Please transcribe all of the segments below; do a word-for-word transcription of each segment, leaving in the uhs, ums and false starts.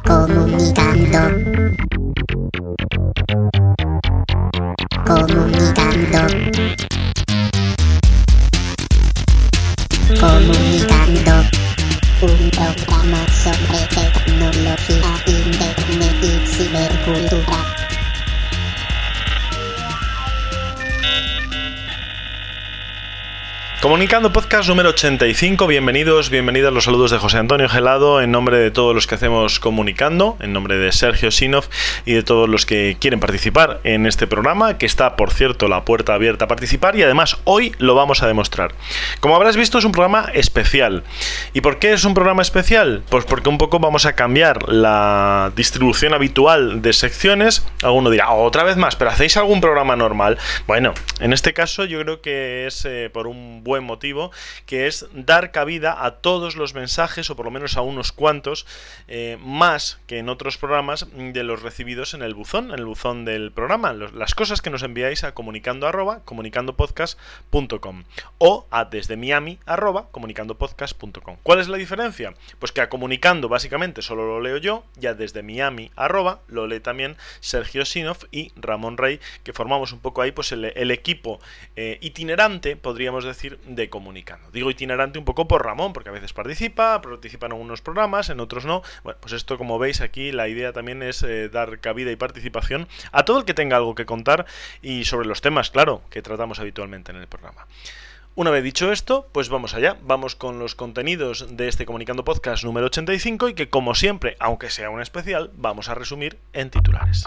Comunicando. Comunicando. Comunicando. Un programa sobre tecnología, internet y cibercultura. Comunicando Podcast número ochenta y cinco, bienvenidos, bienvenidas, los saludos de José Antonio Gelado en nombre de todos los que hacemos Comunicando, en nombre de Sergio Sinov y de todos los que quieren participar en este programa, que está, por cierto, la puerta abierta a participar y además hoy lo vamos a demostrar. Como habrás visto, es un programa especial. ¿Y por qué es un programa especial? Pues porque un poco vamos a cambiar la distribución habitual de secciones. Alguno dirá, oh, otra vez más, pero ¿hacéis algún programa normal? Bueno, en este caso yo creo que es eh, por un buen buen motivo, que es dar cabida a todos los mensajes, o por lo menos a unos cuantos, eh, más que en otros programas, de los recibidos en el buzón, en el buzón del programa, los, las cosas que nos enviáis a comunicando arroba comunicandopodcast punto com o a desde Miami arroba comunicandopodcast punto com. ¿Cuál es la diferencia? Pues que a comunicando básicamente solo lo leo yo, ya desde Miami arroba lo lee también Sergio Sinov y Ramón Rey, que formamos un poco ahí pues el, el equipo eh, itinerante, podríamos decir, de Comunicando. Digo itinerante un poco por Ramón, porque a veces participa, participa en algunos programas, en otros no. Bueno, pues esto, como veis aquí, la idea también es eh, dar cabida y participación a todo el que tenga algo que contar y sobre los temas, claro, que tratamos habitualmente en el programa. Una vez dicho esto, pues vamos allá, vamos con los contenidos de este Comunicando Podcast número ochenta y cinco y que, como siempre, aunque sea un especial, vamos a resumir en titulares.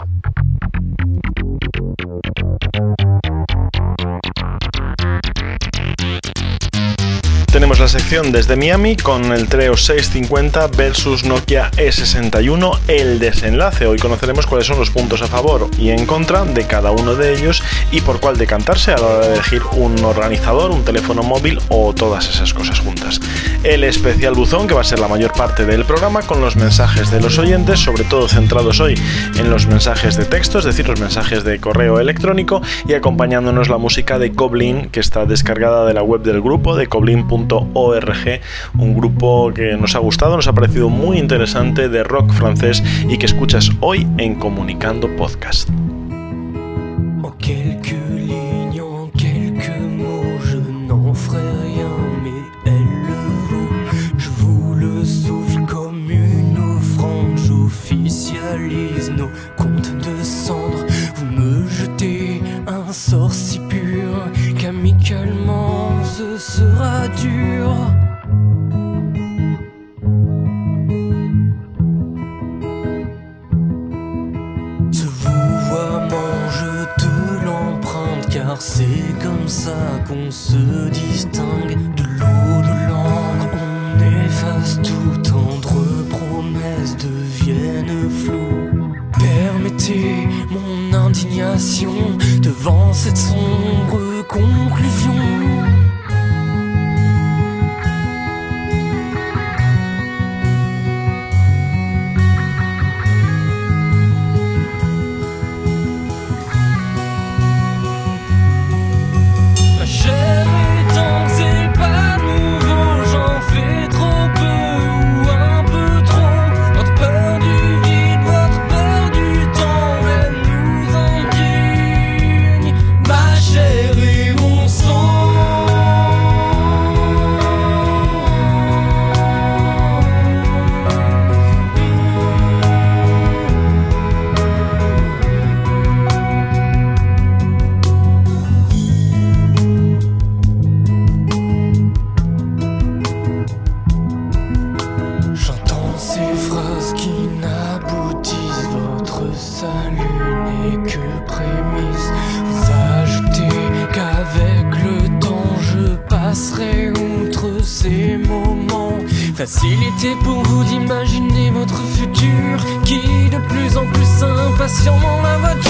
Tenemos la sección desde Miami con el Treo seiscientos cincuenta versus Nokia E sesenta y uno, el desenlace. Hoy conoceremos cuáles son los puntos a favor y en contra de cada uno de ellos y por cuál decantarse a la hora de elegir un organizador, un teléfono móvil o todas esas cosas juntas. El especial buzón, que va a ser la mayor parte del programa, con los mensajes de los oyentes, sobre todo centrados hoy en los mensajes de texto, es decir, los mensajes de correo electrónico, y acompañándonos la música de Koblin, que está descargada de la web del grupo de koblin punto org, un grupo que nos ha gustado, nos ha parecido muy interesante, de rock francés, y que escuchas hoy en Comunicando Podcast. En quelques lignes, en quelques mots, je n'en ferai rien, mais elle vous, je vous le souffle comme une offrande, j'officialise nos comptes de cendres, vous me jetez un sort si pur qu'amicalement ce sera dur. Ce vouvoiement, je te l'emprunte, car c'est comme ça qu'on se distingue de l'eau de l'encre. On efface tout, tendre promesses deviennent floues. Permettez mon indignation devant cette sombre conclusion. Facilité pour vous d'imaginer votre futur, qui de plus en plus impatient dans la voiture.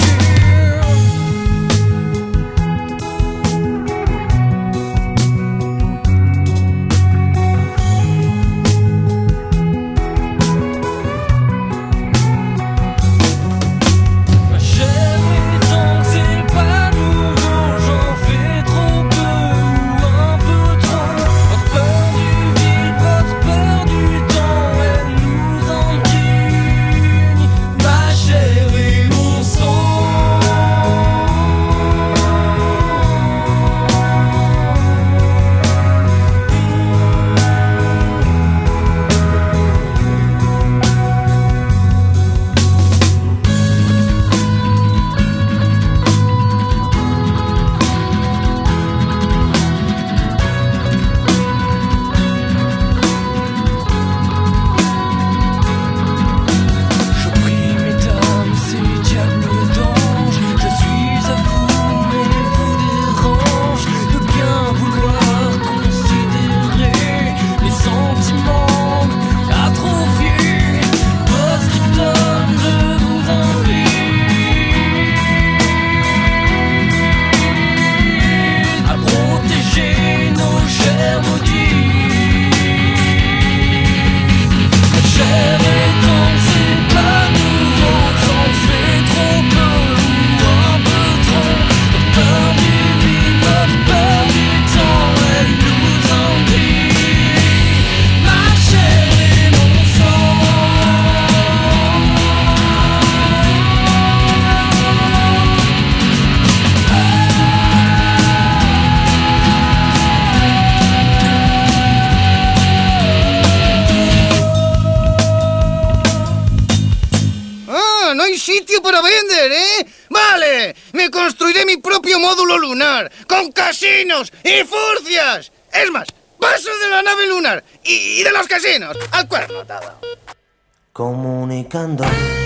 Peur du vide, votre peur du temps, elle nous ennuie. hay sitio para vender, ¿eh? Vale, me construiré mi propio módulo lunar, con casinos y furcias. Es más, paso de la nave lunar y, y de los casinos al cuerno todo. Comunicando.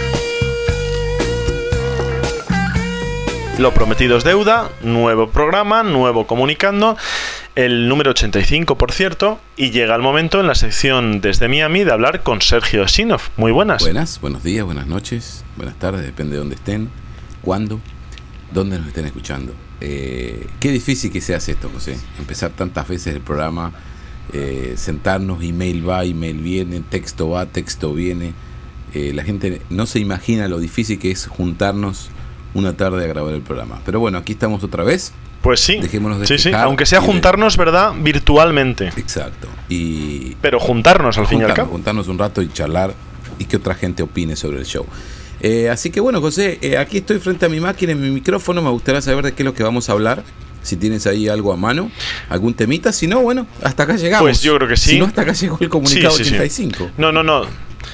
Lo prometido es deuda, nuevo programa, nuevo comunicando, el número ochenta y cinco, por cierto, y llega el momento en la sección desde Miami de hablar con Sergio Sinov. Muy buenas. Buenas, buenos días, buenas noches, buenas tardes, depende de dónde estén, cuándo, dónde nos estén escuchando. Eh, qué difícil que se hace esto, José, empezar tantas veces el programa, eh, sentarnos, email va, email viene, texto va, texto viene. Eh, la gente no se imagina lo difícil que es juntarnos una tarde a grabar el programa. Pero bueno, aquí estamos otra vez. Pues sí, dejémonos de sí, sí. quejar Aunque sea de... juntarnos, ¿verdad? Virtualmente. Exacto. Y Pero juntarnos al fin y al cabo. Juntarnos un rato y charlar y que otra gente opine sobre el show. Eh, así que bueno, José, eh, aquí estoy frente a mi máquina, en mi micrófono. Me gustaría saber de qué es lo que vamos a hablar. Si tienes ahí algo a mano, algún temita. Si no, bueno, hasta acá llegamos. Pues yo creo que sí. Si no, hasta acá llegó el comunicado sí, sí, ochenta y cinco. Sí. No, no, no.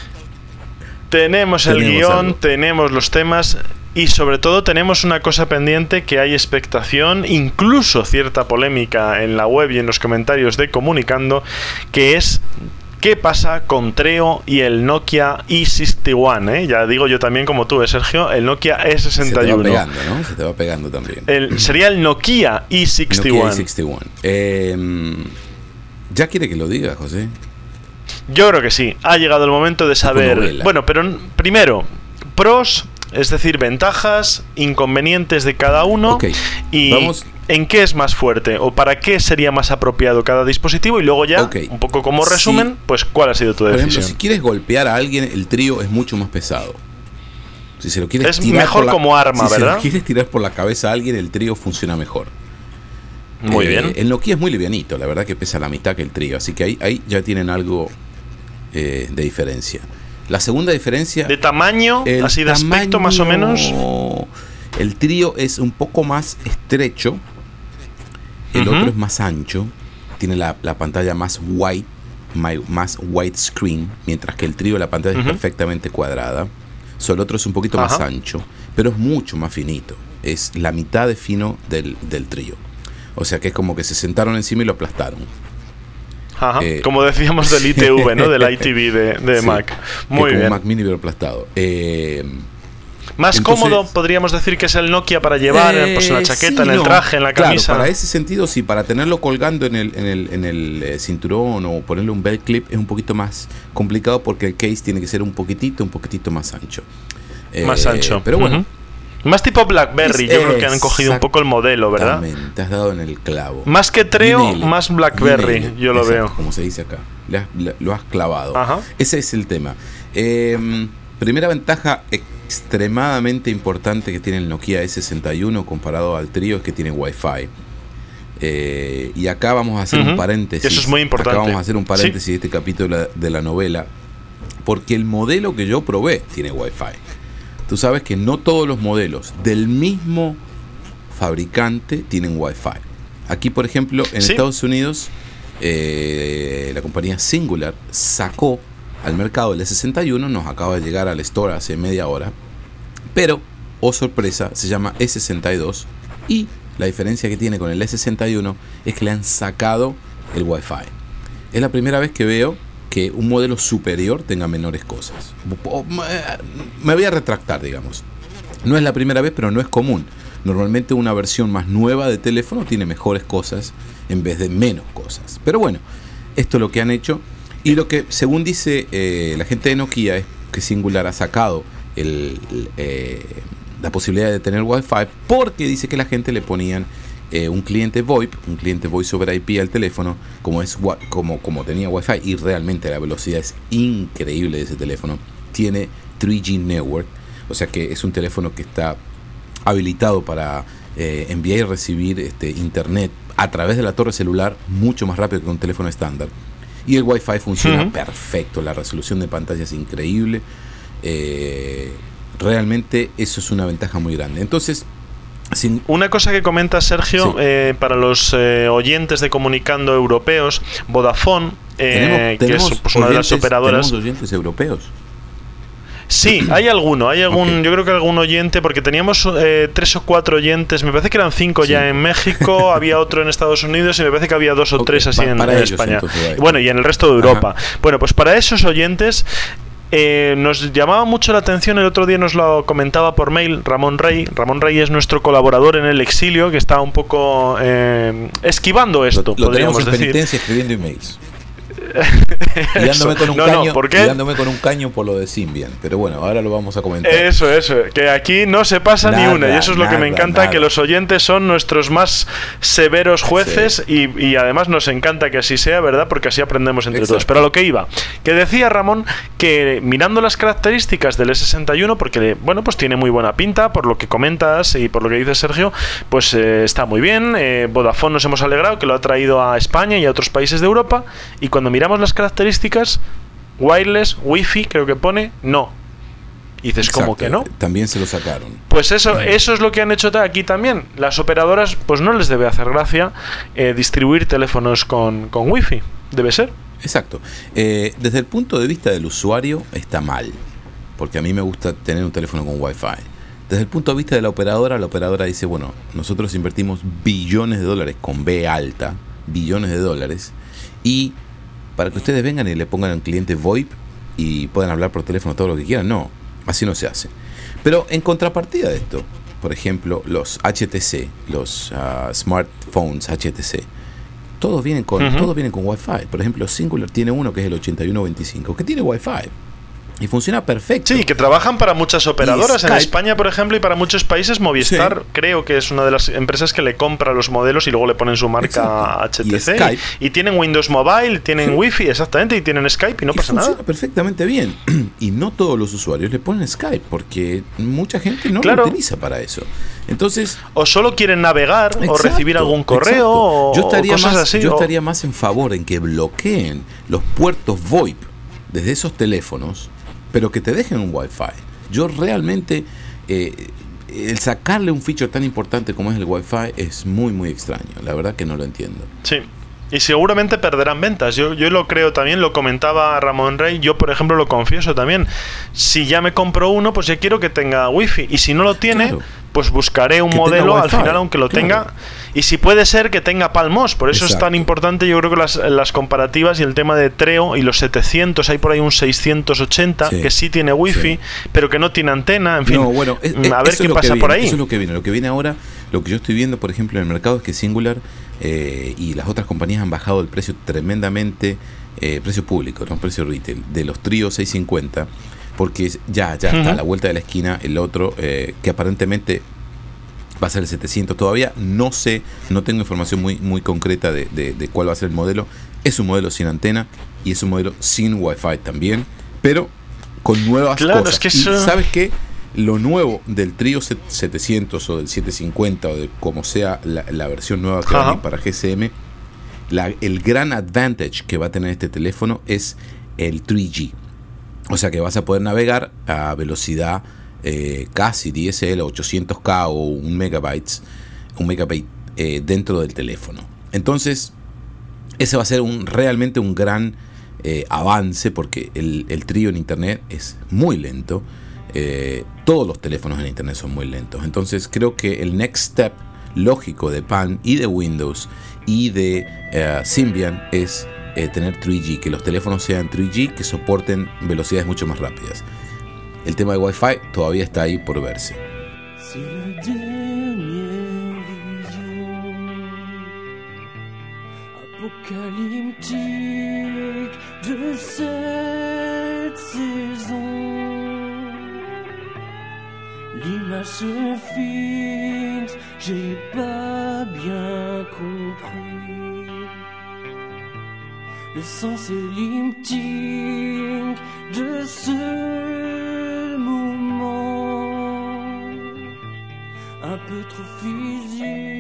Tenemos el tenemos guión, algo. Tenemos los temas y sobre todo tenemos una cosa pendiente, que hay expectación, incluso cierta polémica en la web y en los comentarios de Comunicando, que es qué pasa con Treo y el Nokia E sesenta y uno, ¿eh? Ya digo yo también como tú, ¿eh, Sergio? El Nokia E sesenta y uno. Se te va pegando, ¿no? Se te va pegando también. El, sería el Nokia E sesenta y uno. Nokia E sesenta y uno. Eh, ¿Ya quiere que lo diga, José? Yo creo que sí. Ha llegado el momento de saber... Bueno, pero primero, pros, es decir, ventajas, inconvenientes de cada uno. Okay. Y Vamos. en qué es más fuerte o para qué sería más apropiado cada dispositivo. Y luego ya, okay. un poco como resumen, sí. Pues cuál ha sido tu Por decisión. ejemplo, si quieres golpear a alguien, el trío es mucho más pesado. Si se lo quieres es tirar mejor por la, como arma, si ¿verdad? Si lo quieres tirar por la cabeza a alguien, el trío funciona mejor. Muy eh, bien. El Nokia es muy livianito, la verdad que pesa la mitad que el trío. Así que ahí, ahí ya tienen algo eh, de diferencia. La segunda diferencia... ¿De tamaño? Así de tamaño, aspecto más o menos. El trío es un poco más estrecho. El uh-huh. otro es más ancho. Tiene la, la pantalla más wide, más widescreen. Mientras que el trío, la pantalla uh-huh. es perfectamente cuadrada. Solo el otro es un poquito Ajá. más ancho, pero es mucho más finito. Es la mitad de fino del, del trío. O sea que es como que se sentaron encima y lo aplastaron. Ajá, eh, como decíamos del I T V, ¿no? Del I T V de, de sí, Mac. Muy bien. Un Mac Mini pero aplastado. Eh, Más entonces, cómodo, podríamos decir que es el Nokia para llevar eh, pues, en la chaqueta, sí, en el traje, en la camisa. Claro, para ese sentido, sí, para tenerlo colgando en el, en el, en el eh, cinturón o ponerle un belt clip es un poquito más complicado porque el case tiene que ser un poquitito, un poquitito más ancho. Eh, más ancho. Pero bueno. Uh-huh. Más tipo BlackBerry, es, yo creo que han cogido un poco el modelo, ¿verdad? Te has dado en el clavo. Más que Treo, Minelli, más BlackBerry, Minelli, yo lo exacto, veo. Como se dice acá, le has, le, lo has clavado. Ajá. Ese es el tema. Eh, primera ventaja extremadamente importante que tiene el Nokia E sesenta y uno comparado al Treo es que tiene Wi-Fi. Eh, y acá vamos a hacer uh-huh. un paréntesis. Eso es muy importante. Acá vamos a hacer un paréntesis ¿Sí? de este capítulo de la novela, porque el modelo que yo probé tiene Wi-Fi. Tú sabes que no todos los modelos del mismo fabricante tienen Wi-Fi. Aquí, por ejemplo, en ¿Sí? Estados Unidos, eh, la compañía Singular sacó al mercado el E sesenta y uno, nos acaba de llegar al store hace media hora, pero, oh sorpresa, se llama E sesenta y dos y la diferencia que tiene con el E sesenta y uno es que le han sacado el Wi-Fi. Es la primera vez que veo que un modelo superior tenga menores cosas. Me voy a retractar, digamos. No es la primera vez, pero no es común. Normalmente una versión más nueva de teléfono tiene mejores cosas en vez de menos cosas. Pero bueno, esto es lo que han hecho. Y lo que, según dice eh, la gente de Nokia, es que Singular ha sacado el, el, eh, la posibilidad de tener Wi-Fi porque dice que la gente le ponían Eh, un cliente VoIP, un cliente Voice over I P al teléfono, como es como, como tenía Wi-Fi, y realmente la velocidad es increíble de ese teléfono. Tiene tres G Network, o sea que es un teléfono que está habilitado para eh, enviar y recibir este, internet a través de la torre celular mucho más rápido que un teléfono estándar. Y el Wi-Fi funciona uh-huh. perfecto, la resolución de pantalla es increíble. Eh, realmente eso es una ventaja muy grande. Entonces, Sin... Una cosa que comenta Sergio, sí. eh, para los eh, oyentes de Comunicando europeos, Vodafone, eh, ¿Tenemos, que tenemos es pues, una oyentes, de las operadoras. ¿Tenemos oyentes europeos? Sí, hay alguno, hay algún, okay. Yo creo que algún oyente, porque teníamos eh, tres o cuatro oyentes, me parece que eran cinco sí. ya en México, había otro en Estados Unidos y me parece que había dos o okay. tres así pa en, en ellos, España. Y bueno, y en el resto de Europa. Ajá. Bueno, pues para esos oyentes eh, nos llamaba mucho la atención, el otro día nos lo comentaba por mail Ramón Rey. Ramón Rey es nuestro colaborador en el exilio, que está un poco eh, esquivando esto, lo, lo podríamos en decir. Penitencia escribiendo emails. Y dándome con, un no, caño, no, y dándome con un caño por lo de Symbian. Pero bueno, ahora lo vamos a comentar. Eso, eso, que aquí no se pasa nada, ni una. Y eso es lo nada, que me encanta, nada. Que los oyentes son nuestros más severos jueces sí. y, y además nos encanta que así sea, ¿verdad? Porque así aprendemos entre Exacto. todos. Pero a lo que iba, que decía Ramón que mirando las características del E sesenta y uno, porque bueno, pues tiene muy buena pinta, por lo que comentas y por lo que dice Sergio, pues eh, está muy bien. eh, Vodafone nos hemos alegrado que lo ha traído a España y a otros países de Europa, y cuando miramos las características, wireless, wifi, creo que pone, no. Y dices, Exacto. ¿cómo que no? También se lo sacaron. Pues eso, eso es lo que han hecho aquí también. Las operadoras, pues no les debe hacer gracia eh, distribuir teléfonos con, con wifi. Debe ser. Exacto. Eh, desde el punto de vista del usuario está mal, porque a mí me gusta tener un teléfono con wifi. Desde el punto de vista de la operadora, la operadora dice, bueno, nosotros invertimos billones de dólares, con B alta, billones de dólares, y para que ustedes vengan y le pongan un cliente VoIP y puedan hablar por teléfono todo lo que quieran. No, así no se hace. Pero en contrapartida de esto, por ejemplo, los H T C, los uh, smartphones H T C, todos vienen con uh-huh. todos vienen con Wi-Fi. Por ejemplo, Singular tiene uno que es el ochenta y uno veinticinco, que tiene Wi-Fi. Y funciona perfecto. Sí, que trabajan para muchas operadoras. En España, por ejemplo, y para muchos países, Movistar, sí. creo que es una de las empresas que le compra los modelos y luego le ponen su marca Exacto. H T C. Y, y tienen Windows Mobile, tienen sí. Wi-Fi, exactamente, y tienen Skype y no y pasa funciona nada. perfectamente bien. Y no todos los usuarios le ponen Skype, porque mucha gente no claro. lo utiliza para eso. Entonces, o solo quieren navegar, exacto, o recibir algún correo, o, yo estaría o cosas más, así. Yo o... estaría más en favor en que bloqueen los puertos VoIP desde esos teléfonos, pero que te dejen un Wi-Fi. Yo realmente, eh, el sacarle un feature tan importante como es el Wi-Fi es muy, muy extraño. La verdad que no lo entiendo. Sí. Y seguramente perderán ventas. Yo, yo lo creo también, lo comentaba Ramón Rey. Yo, por ejemplo, lo confieso también. Si ya me compro uno, pues ya quiero que tenga wifi. Y si no lo tiene, claro. pues buscaré un que modelo al final, aunque lo claro. tenga. Y si puede ser que tenga Palmos. Por eso Exacto. es tan importante, yo creo que las, las comparativas y el tema de Treo y los setecientos. Hay por ahí un seiscientos ochenta sí. que sí tiene wifi, sí. pero que no tiene antena. En fin, no, bueno, es, es, a ver qué pasa viene, por ahí. Eso es lo que viene. Lo que viene ahora, lo que yo estoy viendo, por ejemplo, en el mercado es que Singular eh, y las otras compañías han bajado el precio tremendamente, eh, precio público, no precio retail, de los Trio seiscientos cincuenta, porque ya, ya uh-huh. está a la vuelta de la esquina el otro, eh, que aparentemente va a ser el setecientos. Todavía no sé, no tengo información muy, muy concreta de, de, de cuál va a ser el modelo. Es un modelo sin antena y es un modelo sin Wi-Fi también, pero con nuevas claro, cosas. Es que y eso... ¿sabes qué? Lo nuevo del Trio setecientos o del setecientos cincuenta o de como sea la, la versión nueva que va a venir para G S M, la, el gran advantage que va a tener este teléfono es el tres G. O sea que vas a poder navegar a velocidad eh, casi D S L ochocientos K o un megabytes, un megabyte eh, dentro del teléfono. Entonces, ese va a ser un, realmente un gran eh, avance, porque el, el Trio en internet es muy lento. Eh, todos los teléfonos en internet son muy lentos. Entonces creo que el next step lógico de Palm y de Windows y de uh, Symbian es eh, tener tres G, que los teléfonos sean tres G, que soporten velocidades mucho más rápidas. El tema de Wi-Fi todavía está ahí por verse. C'est la dernière vision apocalyptique de cette saison. L'image se fixe, j'ai pas bien compris le sens elliptique de ce moment, un peu trop physique.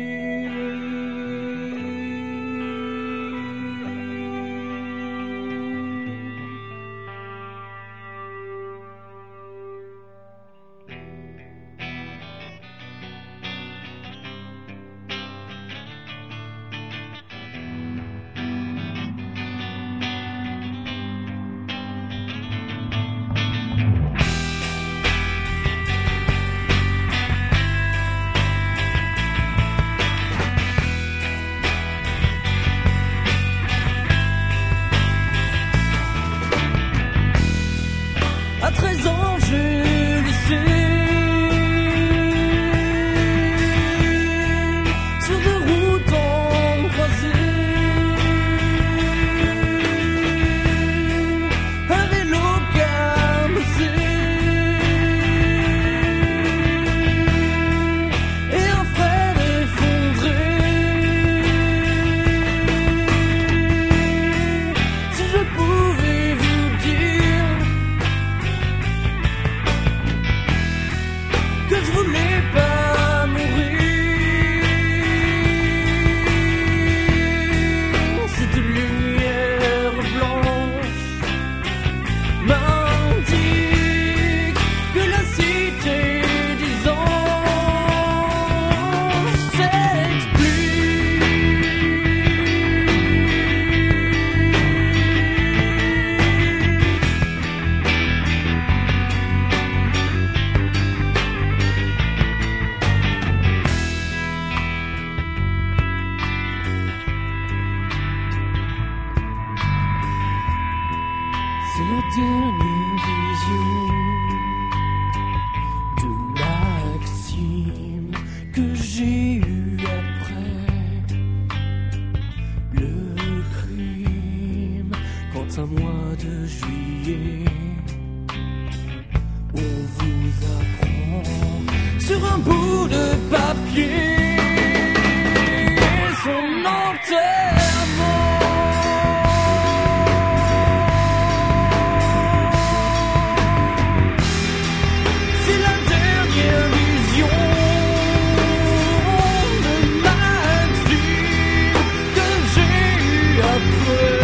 apprend sur un bout de papier son enterrement. C'est la dernière vision de ma vie que j'ai eue après.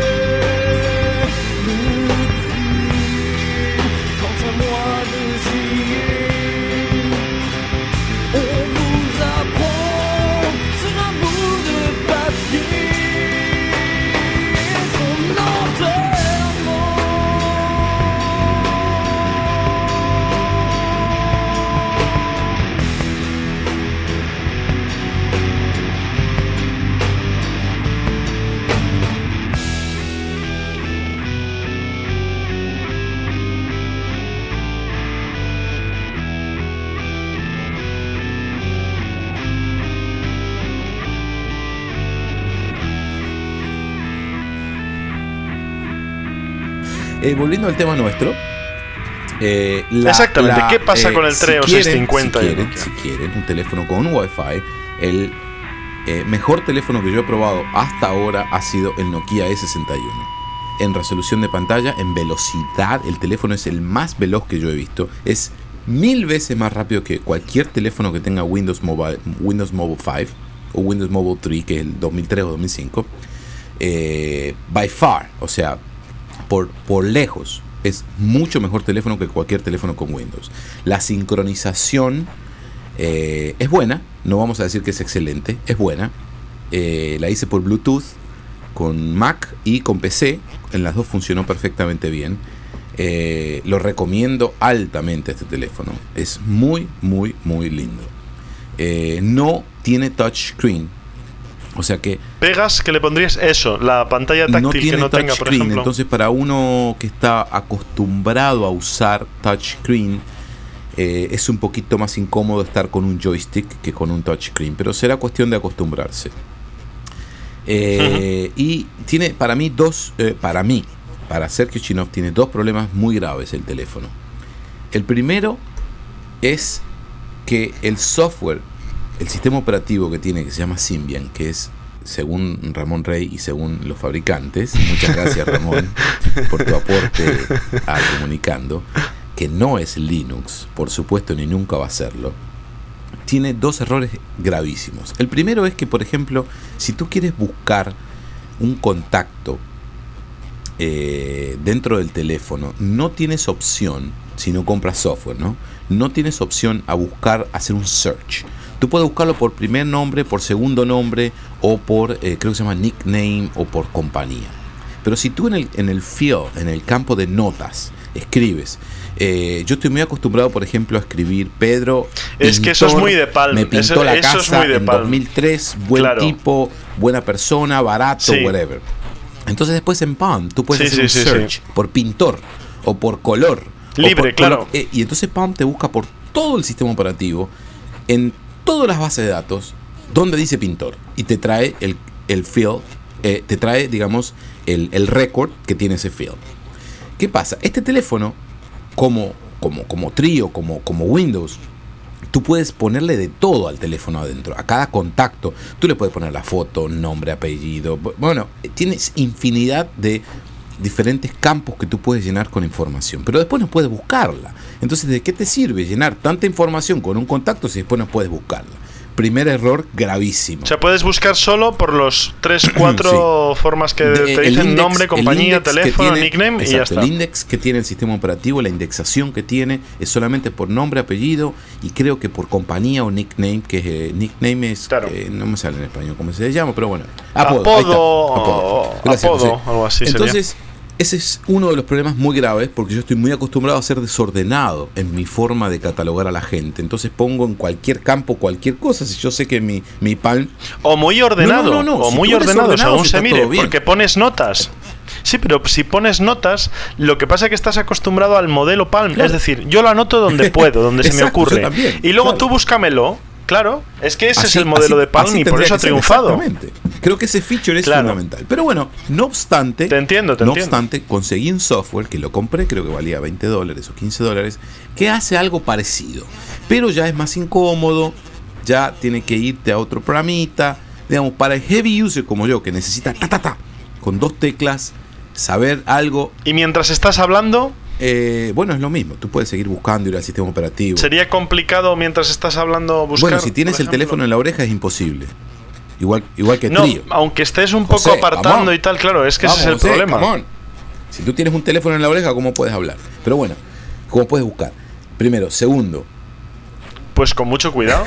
Eh, volviendo al tema nuestro. Eh, la, Exactamente, la, ¿qué pasa eh, con el si Treo quieren, seiscientos cincuenta? Si quieren, si quieren un teléfono con un Wi-Fi, el eh, mejor teléfono que yo he probado hasta ahora ha sido el Nokia E sesenta y uno. En resolución de pantalla, en velocidad, el teléfono es el más veloz que yo he visto. Es mil veces más rápido que cualquier teléfono que tenga Windows Mobile, Windows Mobile cinco o Windows Mobile tres, que es el dos mil tres o dos mil cinco. Eh, by far, o sea, por, por lejos, es mucho mejor teléfono que cualquier teléfono con Windows. La sincronización eh, es buena, no vamos a decir que es excelente, es buena. Eh, la hice por Bluetooth con Mac y con P C, en las dos funcionó perfectamente bien. Eh, lo recomiendo altamente este teléfono, es muy muy muy lindo. Eh, no tiene touchscreen, o sea que pegas que le pondrías eso, la pantalla táctil no tiene que no tenga, por ejemplo. Entonces, para uno que está acostumbrado a usar touchscreen, eh, es un poquito más incómodo estar con un joystick que con un touchscreen, pero será cuestión de acostumbrarse. Eh, uh-huh. Y tiene para mí dos, eh, para mí, para Sergio Chinov, tiene dos problemas muy graves el teléfono. El primero es que el software, el sistema operativo que tiene, que se llama Symbian, que es, según Ramón Rey y según los fabricantes, muchas gracias Ramón por tu aporte a Comunicando, que no es Linux, por supuesto, ni nunca va a serlo, tiene dos errores gravísimos. El primero es que, por ejemplo, si tú quieres buscar un contacto eh, dentro del teléfono, no tienes opción, si no compras software, ¿no? No tienes opción a buscar, hacer un search. Tú puedes buscarlo por primer nombre, por segundo nombre, o por, eh, creo que se llama nickname, o por compañía. Pero si tú en el, en el field, en el campo de notas, escribes, eh, yo estoy muy acostumbrado, por ejemplo, a escribir Pedro es pintor, que eso es muy de Palm. me pintó eso, la eso casa es muy de en Palm. dos mil tres, buen claro. tipo, buena persona, barato, sí. whatever. Entonces después en Palm tú puedes sí, hacer sí, un sí, search sí. por pintor o por color. Libre, por, claro. Por, eh, y entonces Palm te busca por todo el sistema operativo, en todas las bases de datos, donde dice pintor. Y te trae el, el field, eh, te trae, digamos, el, el record que tiene ese field. ¿Qué pasa? Este teléfono, como, como, como Trio, como, como Windows, tú puedes ponerle de todo al teléfono adentro. A cada contacto, tú le puedes poner la foto, nombre, apellido. Bueno, tienes infinidad de diferentes campos que tú puedes llenar con información, pero después no puedes buscarla. Entonces, ¿de qué te sirve llenar tanta información con un contacto si después no puedes buscarla? Primer error gravísimo. O sea, puedes buscar solo por los tres, cuatro sí. formas que de, te dicen index, nombre, compañía, teléfono, tiene, nickname, exacto, y ya está. El index que tiene el sistema operativo, la indexación que tiene, es solamente por nombre, apellido y creo que por compañía o nickname, que eh, nickname es, claro. eh, no me sale en español cómo se llama, pero bueno. Apodo, apodo, apodo. Gracias, apodo algo así. Entonces, sería. Ese es uno de los problemas muy graves, porque yo estoy muy acostumbrado a ser desordenado en mi forma de catalogar a la gente. Entonces pongo en cualquier campo cualquier cosa, si yo sé que mi, mi Palm... O muy ordenado, no, no, no, no. o si muy ordenado, ordenado, según si se mire, porque pones notas. Sí, pero si pones notas, lo que pasa es que estás acostumbrado al modelo Palm. Claro. Es decir, yo lo anoto donde puedo, donde Exacto, se me ocurre. También, y luego claro. tú búscamelo. Claro, es que ese así, es el modelo así, de Palm y por eso ha triunfado. Exactamente. Creo que ese feature es Claro. fundamental. Pero bueno, no obstante, Te entiendo, te no entiendo. obstante, conseguí un software que lo compré, creo que valía veinte dólares o quince dólares, que hace algo parecido. Pero ya es más incómodo, ya tiene que irte a otro programita. Digamos, para el heavy user como yo, que necesita ta ta ta, con dos teclas, saber algo. Y mientras estás hablando, Eh, bueno, es lo mismo. Tú puedes seguir buscando ir al sistema operativo. sería complicado mientras estás hablando buscar. Bueno, si tienes por el ejemplo. teléfono en la oreja es imposible. Igual, igual que No, Trío. aunque estés un poco José, apartando come on. y tal, claro, es que Vamos, ese es el José, problema. come on. Si tú tienes un teléfono en la oreja, ¿cómo puedes hablar? Pero bueno, ¿cómo puedes buscar? Primero. Segundo. Pues con mucho cuidado.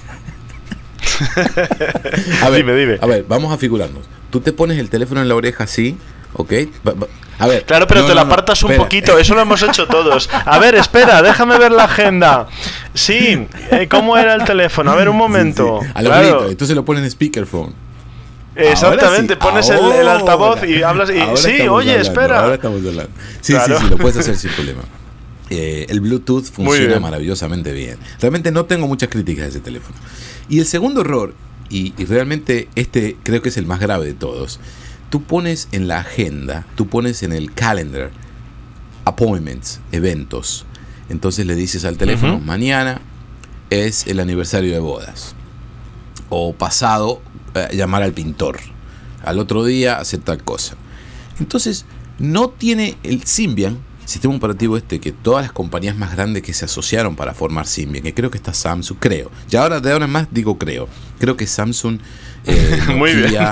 A ver, Dime, dime. A ver, vamos a figurarnos. Tú te pones el teléfono en la oreja así, ¿ok? Va- va- A ver. Claro, pero no, te no, la no, apartas un espera. poquito, eso lo hemos hecho todos. A ver, espera, déjame ver la agenda. Sí, eh, ¿cómo era el teléfono? A ver, un momento. Sí, sí. A lo Claro. grito, entonces lo pones en speakerphone. Exactamente, Ahora sí, pones el, el ahora. altavoz y hablas y Ahora sí, estamos oye, hablando, espera. Ahora estamos hablando. Sí, Claro. sí, sí, lo puedes hacer sin problema. Eh, el Bluetooth funciona bien. maravillosamente bien. Realmente no tengo muchas críticas a ese teléfono. Y el segundo error, y, y realmente este creo que es el más grave de todos, tú pones en la agenda, tú pones en el calendar, appointments, eventos. Entonces le dices al teléfono, Ujú. mañana es el aniversario de bodas. O pasado, eh, llamar al pintor. Al otro día hacer tal cosa. Entonces, no tiene el Symbian, sistema operativo este, que todas las compañías más grandes que se asociaron para formar Symbian, que creo que está Samsung, creo. Ya ahora de ahora en más digo creo. Creo que Samsung, eh, Muy bien. Nokia,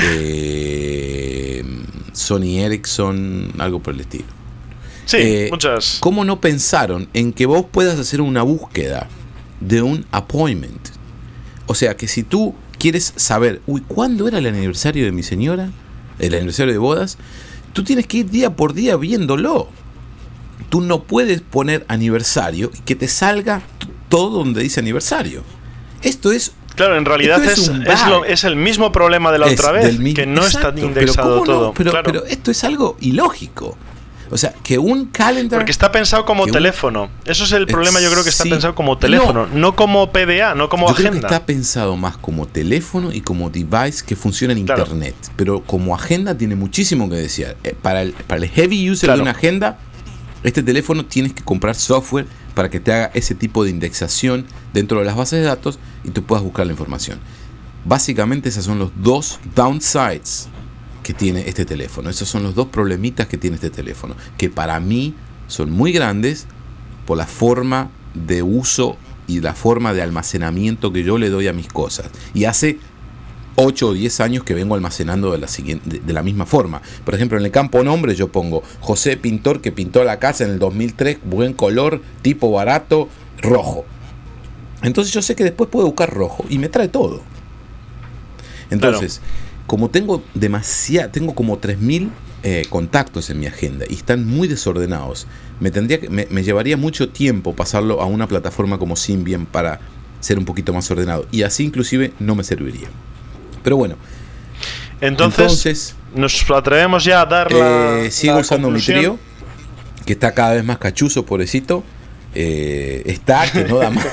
eh, Sony Ericsson, algo por el estilo. Sí, Eh, muchas. ¿Cómo no pensaron en que vos puedas hacer una búsqueda de un appointment? O sea, que si tú quieres saber, uy, ¿cuándo era el aniversario de mi señora? El aniversario de bodas. Tú tienes que ir día por día viéndolo. Tú no puedes poner aniversario y que te salga t- todo donde dice aniversario. Esto es... Claro, en realidad esto es, es un es, lo- bug. es el mismo problema de la es otra vez, del mismo- que no Exacto, está indexado pero ¿cómo no? todo. Pero, claro. pero esto es algo ilógico. O sea, que un calendar... Porque está pensado como que un- teléfono. Eso es el problema, yo creo que está sí. pensado como teléfono, no, No. como P D A, no como Yo creo que agenda. está pensado más como teléfono y como device que funciona en Claro. internet. Pero como agenda tiene muchísimo que decir. Eh, Para el, para el heavy user Claro. de una agenda, este teléfono tienes que comprar software para que te haga ese tipo de indexación dentro de las bases de datos y tú puedas buscar la información. Básicamente esos son los dos downsides que tiene este teléfono. Esos son los dos problemitas que tiene este teléfono, que para mí son muy grandes por la forma de uso y la forma de almacenamiento que yo le doy a mis cosas. Y hace ocho o diez años que vengo almacenando de la, siguiente, de, de la misma forma. Por ejemplo, en el campo nombre yo pongo José Pintor, que pintó la casa en el dos mil tres, buen color, tipo barato, rojo. Entonces yo sé que después puedo buscar rojo y me trae todo. Entonces, como tengo demasiado, tengo como tres mil eh, contactos en mi agenda y están muy desordenados, me tendría que, me, me llevaría mucho tiempo pasarlo a una plataforma como Symbian para ser un poquito más ordenado, y así inclusive no me serviría. Pero bueno, Entonces, entonces nos atrevemos ya a dar la. eh, sigo la usando conclusión. mi trío, que está cada vez más cachuzo, pobrecito. Eh, está que no da más.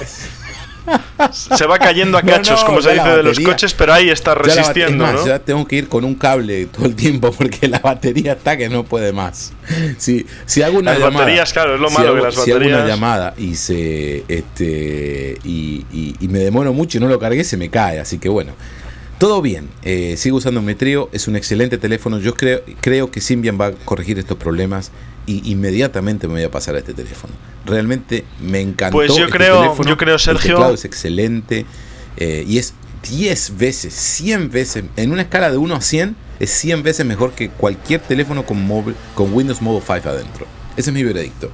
Se va cayendo a No, cachos, no, como se ya la dice de los batería- coches, pero ahí está Ya la bate- resistiendo, es más, ¿no? ya tengo que ir con un cable todo el tiempo porque la batería está que no puede más. Si, si hago una Las llamada, baterías, claro, es lo si malo hago, que las si hago una baterías- llamada y se este y, y- y me demoro mucho y no lo cargué, se me cae, así que bueno. Todo bien, eh, sigo usando mi trío, es un excelente teléfono. Yo creo, creo que Symbian va a corregir estos problemas y inmediatamente me voy a pasar a este teléfono. Realmente me encantó. Pues yo este creo- teléfono. yo creo, El Sergio- teclado es excelente eh, y es diez veces, cien veces, en una escala de uno a cien, es cien veces mejor que cualquier teléfono con, móvil, con Windows Mobile cinco adentro. Ese es mi veredicto.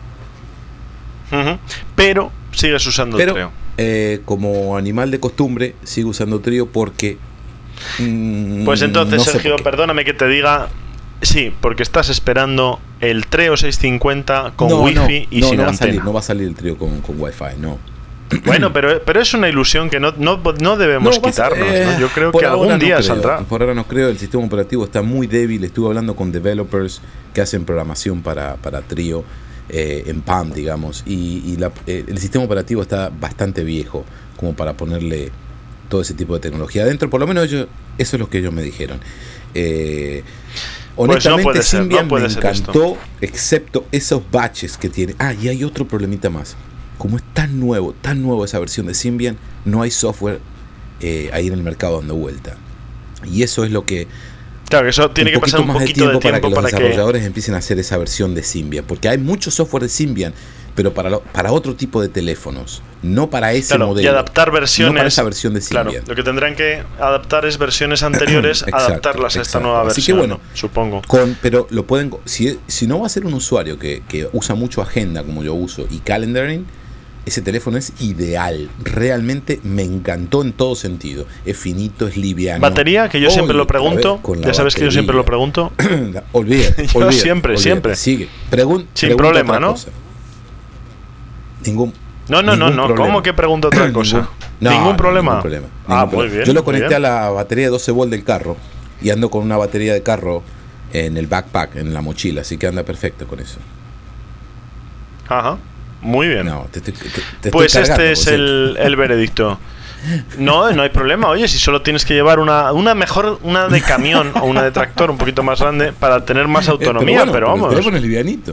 Ujú. Pero sigues usando Pero Treo. eh, como animal de costumbre, sigo usando trío porque... mm, Pues entonces, no sé Sergio, por qué. perdóname que te diga. Sí, porque estás esperando el Treo seiscientos cincuenta con No, Wi-Fi no, y no, sin no va a antena. salir, no va a salir el trío con, con Wi-Fi, no. Bueno, pero, pero es una ilusión que no, no, no debemos No, va a ser- quitarnos, eh, ¿no? Yo creo por que ahora algún no día creo, saldrá. Por ahora no creo, el sistema operativo está muy débil. Estuve hablando con developers que hacen programación para, para Trío eh, en P A M, digamos, y, y la- eh, el sistema operativo está bastante viejo como para ponerle todo ese tipo de tecnología adentro. Por lo menos ellos, eso es lo que ellos me dijeron. Eh, honestamente, pues no ser, Symbian no me encantó, excepto esos baches que tiene. Ah, y hay otro problemita más. Como es tan nuevo, tan nuevo esa versión de Symbian, no hay software eh, ahí en el mercado dando vuelta. Y eso es lo que... Claro, que eso tiene que pasar un más poquito de tiempo, para que los para desarrolladores que... empiecen a hacer esa versión de Symbian, porque hay mucho software de Symbian, pero para lo, para otro tipo de teléfonos, no para ese claro, modelo. Y adaptar versiones. No para esa versión de Symbian. Claro, lo que tendrán que adaptar es versiones anteriores, exacto, adaptarlas a esta exacto. nueva Así versión. Que bueno, supongo. Con, pero lo pueden, si, si no va a ser un usuario que, que usa mucho agenda como yo uso y calendaring, ese teléfono es ideal. Realmente me encantó en todo sentido. Es finito, es liviano. Batería, que yo siempre lo pregunto. Ya sabes que yo siempre lo pregunto. Olvida, yo olvida, siempre, olvida. siempre. Sigue. Pregun Sin problema, ¿no? Cosa. Ningún. No, no, ningún no, no. problema. ¿Cómo que pregunto otra cosa? ningún, no, ¿Ningún problema? Ningún problema. Ah, Ningún muy problema. bien. Yo lo conecté bien. a la batería de doce volts del carro y ando con una batería de carro en el backpack, en la mochila, así que anda perfecto con eso. Ajá. Muy bien. No, te, te, te, te pues estoy cargando, este es el, el veredicto. No, no hay problema. Oye, si solo tienes que llevar una, una mejor, una de camión o una de tractor un poquito más grande para tener más autonomía, eh, pero, bueno, pero vamos. El teléfono es livianito.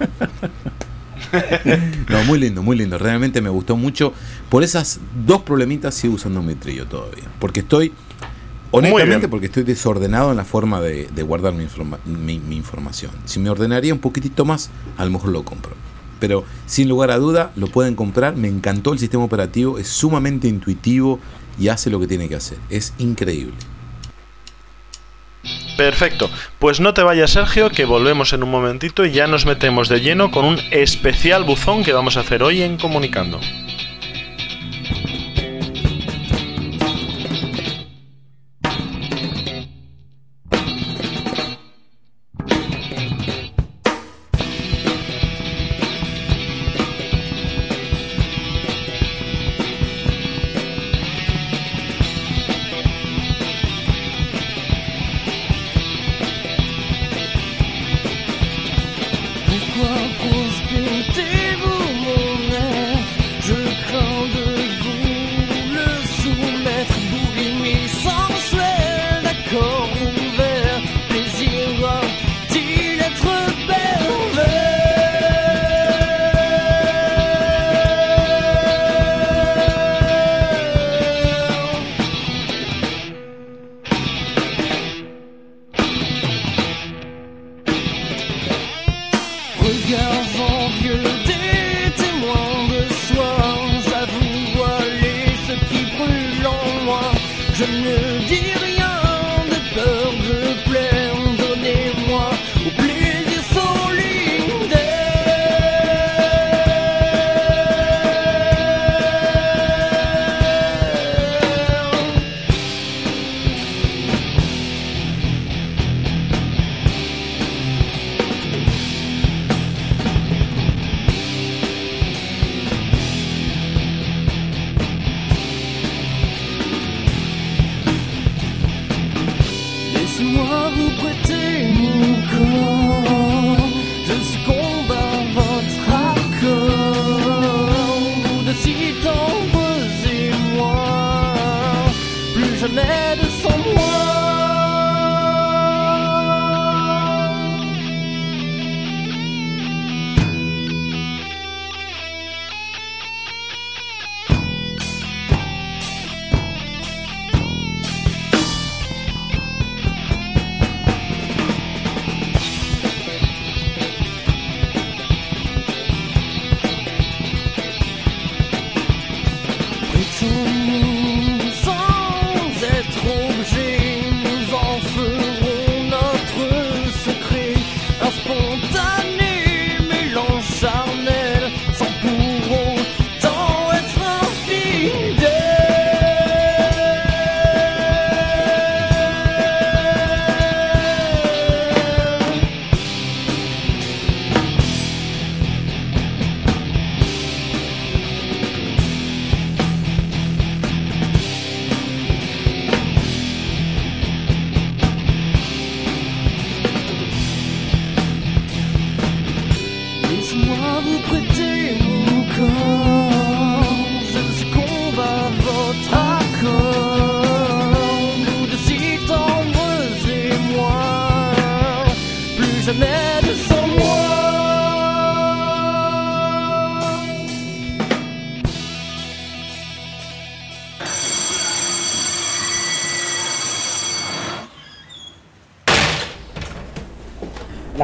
No, muy lindo, muy lindo. Realmente me gustó mucho. Por esas dos problemitas sigo usando mi trillo todavía. Porque estoy, honestamente, porque estoy desordenado en la forma de, de guardar mi, informa, mi, mi información. Si me ordenaría un poquitito más, a lo mejor lo compro. Pero sin lugar a duda lo pueden comprar. Me encantó el sistema operativo, es sumamente intuitivo y hace lo que tiene que hacer. Es increíble. Perfecto, pues no te vayas, Sergio, que volvemos en un momentito y ya nos metemos de lleno con un especial buzón que vamos a hacer hoy en Comunicando. Pourquoi prospérez-vous mon air? Je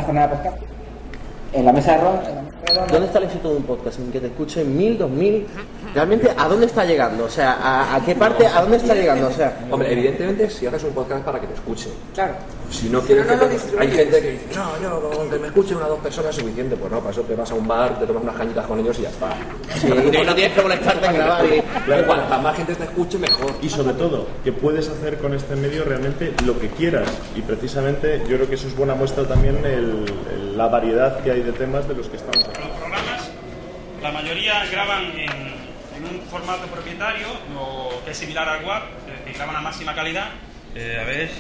jornada de podcast. En la mesa de ron, en la mesa de ron. ¿Dónde está el éxito de un podcast? En que te escuchen mil, dos mil. ¿Realmente a dónde está llegando? O sea, ¿a, a qué parte, a dónde está llegando? O sea, hombre, evidentemente si haces un podcast para que te escuchen. Claro. Si no quieres que te... Hay gente que dice, no, yo con que me escuchen una o dos personas es suficiente. Pues no, para eso te vas a un bar, te tomas unas cañitas con ellos y ya está. Sí, y no tienes que molestarte en grabar. Y... Claro, cuanta más gente te escuche, mejor. Y sobre todo, que puedes hacer con este medio realmente lo que quieras. Y precisamente yo creo que eso es buena muestra también el, el, la variedad que hay de temas de los que estamos hablando. Los programas, la mayoría graban en, en un formato propietario, o que es similar al W A V, que graban a máxima calidad. Eh, a ver...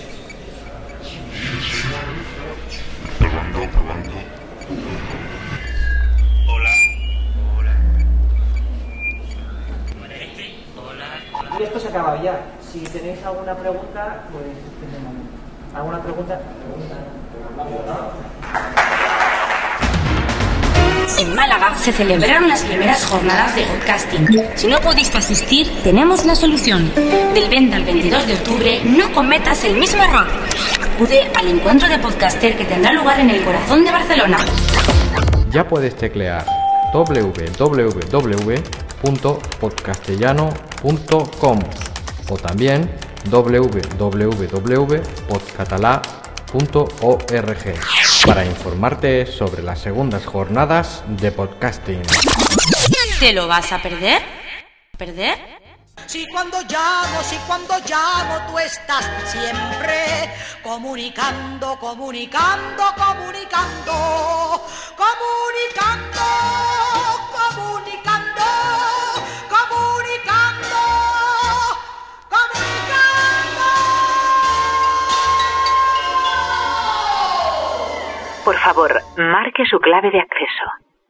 Probando, probando. Hola. Hola. Hola. Y esto se acaba ya. Si tenéis alguna pregunta, pues ¿alguna pregunta? En Málaga se celebraron las primeras jornadas de podcasting. Si no pudiste asistir, tenemos la solución. Del veinte al veintidós de octubre, no cometas el mismo error. Acude al encuentro de podcaster que tendrá lugar en el corazón de Barcelona. Ya puedes teclear doble u doble u doble u punto podcastellano punto com o también doble u doble u doble u punto podcatalà punto org para informarte sobre las segundas jornadas de podcasting. ¿Te lo vas a perder? ¿Perder? Si cuando llamo, si cuando llamo tú estás siempre comunicando, comunicando, comunicando, comunicando, comunicando, comunicando, comunicando. Por favor, marque su clave de acceso.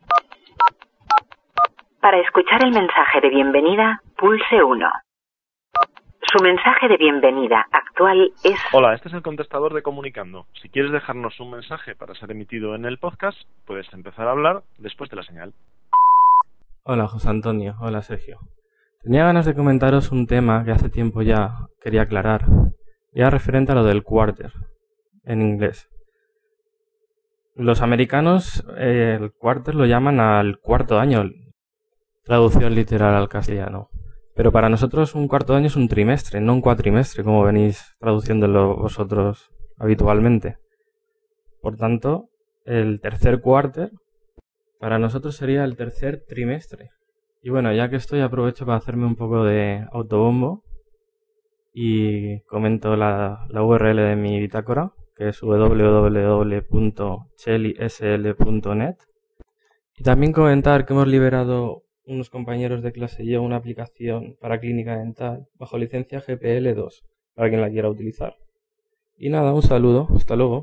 Para escuchar el mensaje de bienvenida, pulse uno. Su mensaje de bienvenida actual es... Hola, este es el contestador de Comunicando. Si quieres dejarnos un mensaje para ser emitido en el podcast, puedes empezar a hablar después de la señal. Hola, José Antonio. Hola, Sergio. Tenía ganas de comentaros un tema que hace tiempo ya quería aclarar. Ya referente a lo del quarter, en inglés. Los americanos eh, el quarter lo llaman al cuarto año, traducción literal al castellano. Pero para nosotros un cuarto de año es un trimestre, no un cuatrimestre, como venís traduciéndolo vosotros habitualmente. Por tanto, el tercer quarter para nosotros sería el tercer trimestre. Y bueno, ya que estoy, aprovecho para hacerme un poco de autobombo y comento la, la U R L de mi bitácora, que es doble u doble u doble u punto cheli s l punto net. Y también comentar que hemos liberado unos compañeros de clase y yo una aplicación para clínica dental bajo licencia G P L dos, para quien la quiera utilizar. Y nada, un saludo, hasta luego.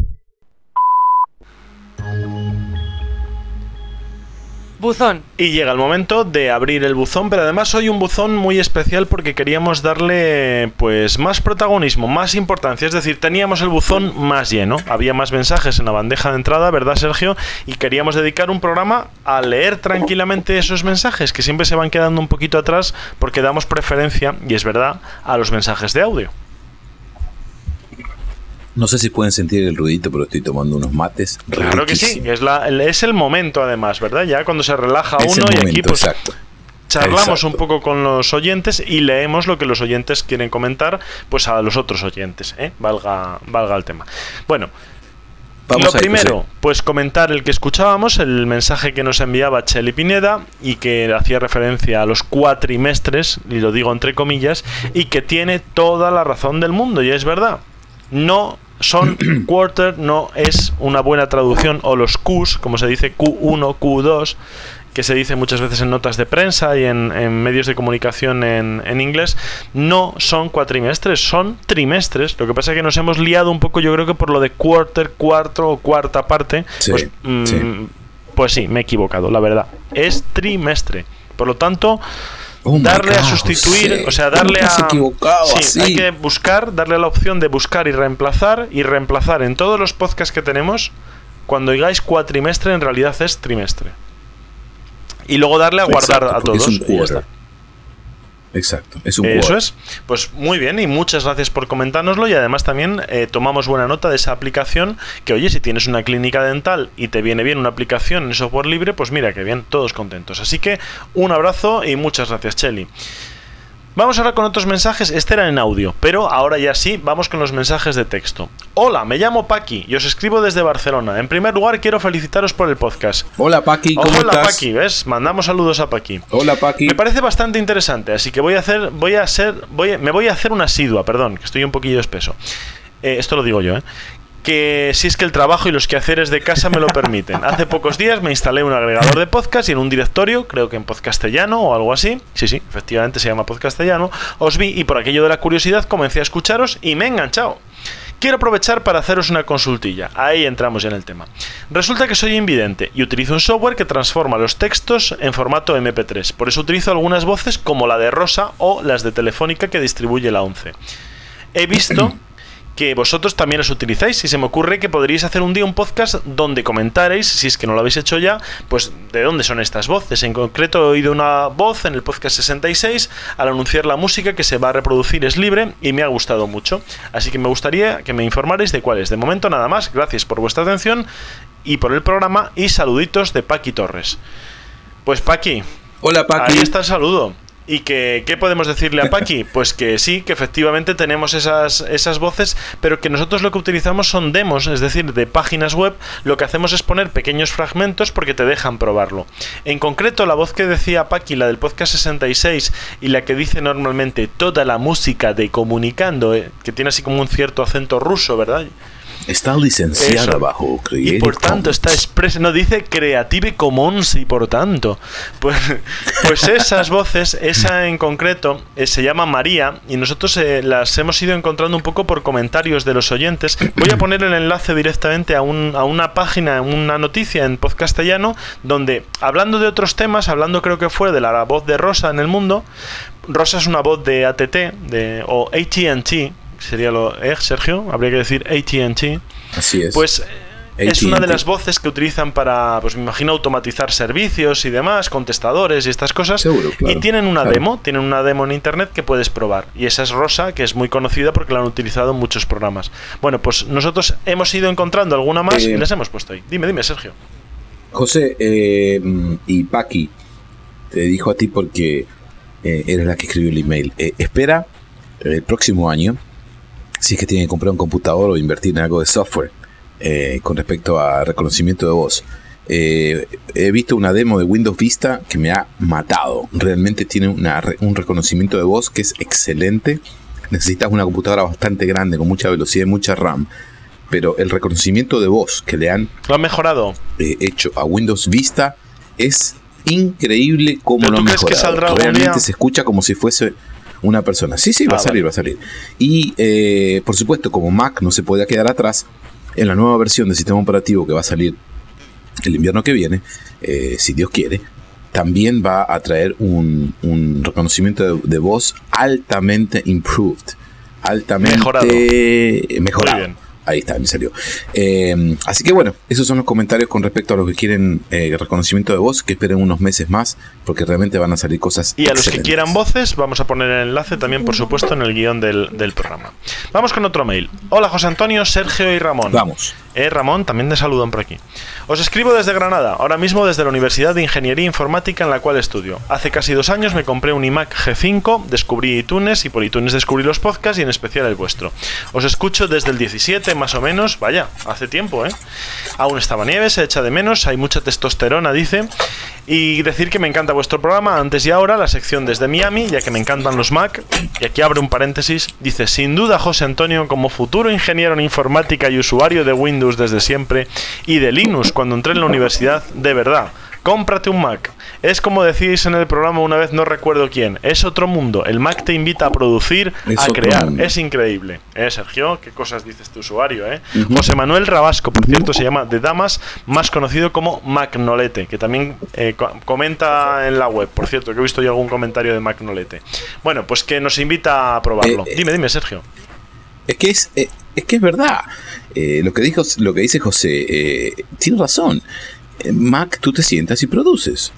Buzón. Y llega el momento de abrir el buzón, pero además hoy un buzón muy especial porque queríamos darle pues más protagonismo, más importancia, es decir, teníamos el buzón más lleno, había más mensajes en la bandeja de entrada, ¿verdad, Sergio? Y queríamos dedicar un programa a leer tranquilamente esos mensajes que siempre se van quedando un poquito atrás porque damos preferencia, y es verdad, a los mensajes de audio. No sé si pueden sentir el ruidito, pero estoy tomando unos mates. Claro que sí, es, la, es el momento además, ¿verdad? Ya cuando se relaja es uno y momento, aquí pues exacto. charlamos exacto. un poco con los oyentes y leemos lo que los oyentes quieren comentar pues a los otros oyentes, ¿eh? Valga, valga el tema. Bueno, Vamos lo primero, ir, pues comentar el que escuchábamos, el mensaje que nos enviaba Cheli Pineda y que hacía referencia a los cuatrimestres, y lo digo entre comillas, y que tiene toda la razón del mundo, y es verdad. No son quarter, no es una buena traducción, o los Qs, como se dice Q uno, Q dos, que se dice muchas veces en notas de prensa y en, en medios de comunicación en, en inglés, no son cuatrimestres, son trimestres. Lo que pasa es que nos hemos liado un poco, yo creo que por lo de quarter, cuarto o cuarta parte, sí, pues, mm, sí. pues sí, me he equivocado, la verdad. Es trimestre. Por lo tanto... Oh darle God, a sustituir, sí. o sea, darle a... Sí, así? Hay que buscar, darle la opción de buscar y reemplazar, y reemplazar en todos los podcasts que tenemos, cuando digáis cuatrimestre, en realidad es trimestre. Y luego darle a guardar Exacto, a todos. Es un quarter. exacto. Es un Eso Word. es. Pues muy bien, y muchas gracias por comentárnoslo. Y además también eh, tomamos buena nota de esa aplicación. Que oye, si tienes una clínica dental y te viene bien una aplicación en software libre, pues mira que bien, todos contentos. Así que un abrazo y muchas gracias, Cheli. Vamos ahora con otros mensajes. Este era en audio, pero ahora ya sí, vamos con los mensajes de texto. Hola, me llamo Paqui y os escribo desde Barcelona. En primer lugar, quiero felicitaros por el podcast. Hola, Paqui, ¿cómo Hola, estás? Paqui, ¿ves? Mandamos saludos a Paqui. Hola, Paqui. Me parece bastante interesante, así que voy a hacer, voy a ser, voy a- me voy a hacer una asidua, perdón, que estoy un poquillo espeso. Eh, esto lo digo yo, ¿eh? Que si es que el trabajo y los quehaceres de casa me lo permiten. Hace pocos días me instalé un agregador de podcast y en un directorio, creo que en Podcastellano o algo así, sí, sí, efectivamente se llama Podcastellano, os vi y por aquello de la curiosidad comencé a escucharos y me he enganchado. Quiero aprovechar para haceros una consultilla. Ahí entramos ya en el tema. Resulta que soy invidente y utilizo un software que transforma los textos en formato eme pe tres. Por eso utilizo algunas voces como la de Rosa o las de Telefónica que distribuye la ONCE. He visto que vosotros también los utilizáis y se me ocurre que podríais hacer un día un podcast donde comentaréis, si es que no lo habéis hecho ya, pues de dónde son estas voces. En concreto he oído una voz en el podcast sesenta y seis al anunciar la música que se va a reproducir es libre y me ha gustado mucho. Así que me gustaría que me informarais de cuál es. De momento nada más, gracias por vuestra atención y por el programa y saluditos de Paqui Torres. Pues Paqui, hola Paqui. Ahí está el saludo. ¿Y que, qué podemos decirle a Paqui? Pues que sí, que efectivamente tenemos esas, esas voces, pero que nosotros lo que utilizamos son demos, es decir, de páginas web. Lo que hacemos es poner pequeños fragmentos porque te dejan probarlo. En concreto, la voz que decía Paqui, la del podcast sesenta y seis, y la que dice normalmente toda la música de Comunicando, eh, que tiene así como un cierto acento ruso, ¿verdad? Está licenciada Eso. bajo Creative Y por tanto Commons. está expresa, no dice Creative Commons y por tanto. Pues, pues esas voces, esa en concreto, eh, se llama María y nosotros eh, las hemos ido encontrando un poco por comentarios de los oyentes. Voy a poner el enlace directamente a, un, a una página, una noticia en Podcastellano, donde hablando de otros temas, hablando creo que fue de la voz de Rosa en el mundo. Rosa es una voz de A T T de, o A T and T. Sería lo, ¿eh, Sergio? Habría que decir A T and T. Así es. Pues A T and T. es una de las voces que utilizan para, pues me imagino, automatizar servicios y demás, contestadores y estas cosas. Seguro, claro, y tienen una claro. demo, tienen una demo en internet que puedes probar. Y esa es Rosa, que es muy conocida porque la han utilizado en muchos programas. Bueno, pues nosotros hemos ido encontrando alguna más Eh, y les hemos puesto ahí. Dime, dime, Sergio. José eh, y Paqui te dijo a ti porque eh, eres la que escribió el email. Eh, espera el próximo año, si es que tienen que comprar un computador o invertir en algo de software eh, con respecto a reconocimiento de voz. Eh, he visto una demo de Windows Vista que me ha matado. Realmente tiene una, un reconocimiento de voz que es excelente. Necesitas una computadora bastante grande, con mucha velocidad y mucha RAM. Pero el reconocimiento de voz que le han ¿Lo han mejorado? eh, hecho a Windows Vista es increíble cómo ¿Pero lo tú han crees que mejorado. saldrá algún Realmente día? se escucha como si fuese una persona. Sí, sí, va Ah, a salir, vale. va a salir. Y eh, por supuesto, como Mac no se puede quedar atrás, en la nueva versión del sistema operativo que va a salir el invierno que viene, eh, si Dios quiere, también va a traer un, un reconocimiento de, de voz altamente improved, altamente Mejorado. mejorado. Muy bien. Ahí está, me salió. Eh, así que bueno, esos son los comentarios con respecto a los que quieren eh, reconocimiento de voz, que esperen unos meses más, porque realmente van a salir cosas Y a los que excelentes. quieran voces, vamos a poner el enlace también, por supuesto, en el guión del, del programa. Vamos con otro mail. Hola, José Antonio, Sergio y Ramón. Vamos. Eh, Ramón, también te saludan por aquí. Os escribo desde Granada, ahora mismo desde la Universidad de Ingeniería Informática en la cual estudio. Hace casi dos años me compré un iMac G cinco, descubrí iTunes y por iTunes descubrí los podcasts y en especial el vuestro. Os escucho desde el diecisiete, más o menos, vaya, hace tiempo, ¿eh? Aún estaba nieve, se echa de menos, hay mucha testosterona, dice. Y decir que me encanta vuestro programa, antes y ahora, la sección desde Miami, ya que me encantan los Mac. Y aquí abre un paréntesis, dice, sin duda José Antonio, como futuro ingeniero en informática y usuario de Windows desde siempre, y de Linux cuando entré en la universidad, de verdad, cómprate un Mac. Es como decís en el programa una vez, no recuerdo quién, es otro mundo. El Mac te invita a producir, Es a otro crear. mundo. Es increíble. ¿Eh, Sergio? ¿Qué cosas dice este usuario, eh? Ujú. José Manuel Rabasco, por cierto, se llama de Damas, más conocido como Macnolete, que también eh, co- comenta en la web. Por cierto, que he visto yo algún comentario de Macnolete. Bueno, pues que nos invita a probarlo. Eh, eh. Dime, dime, Sergio. Es que es, eh, es que es verdad. Eh, lo que dijo, lo que dice José, eh, tiene razón. En Mac tú te sientas y produces.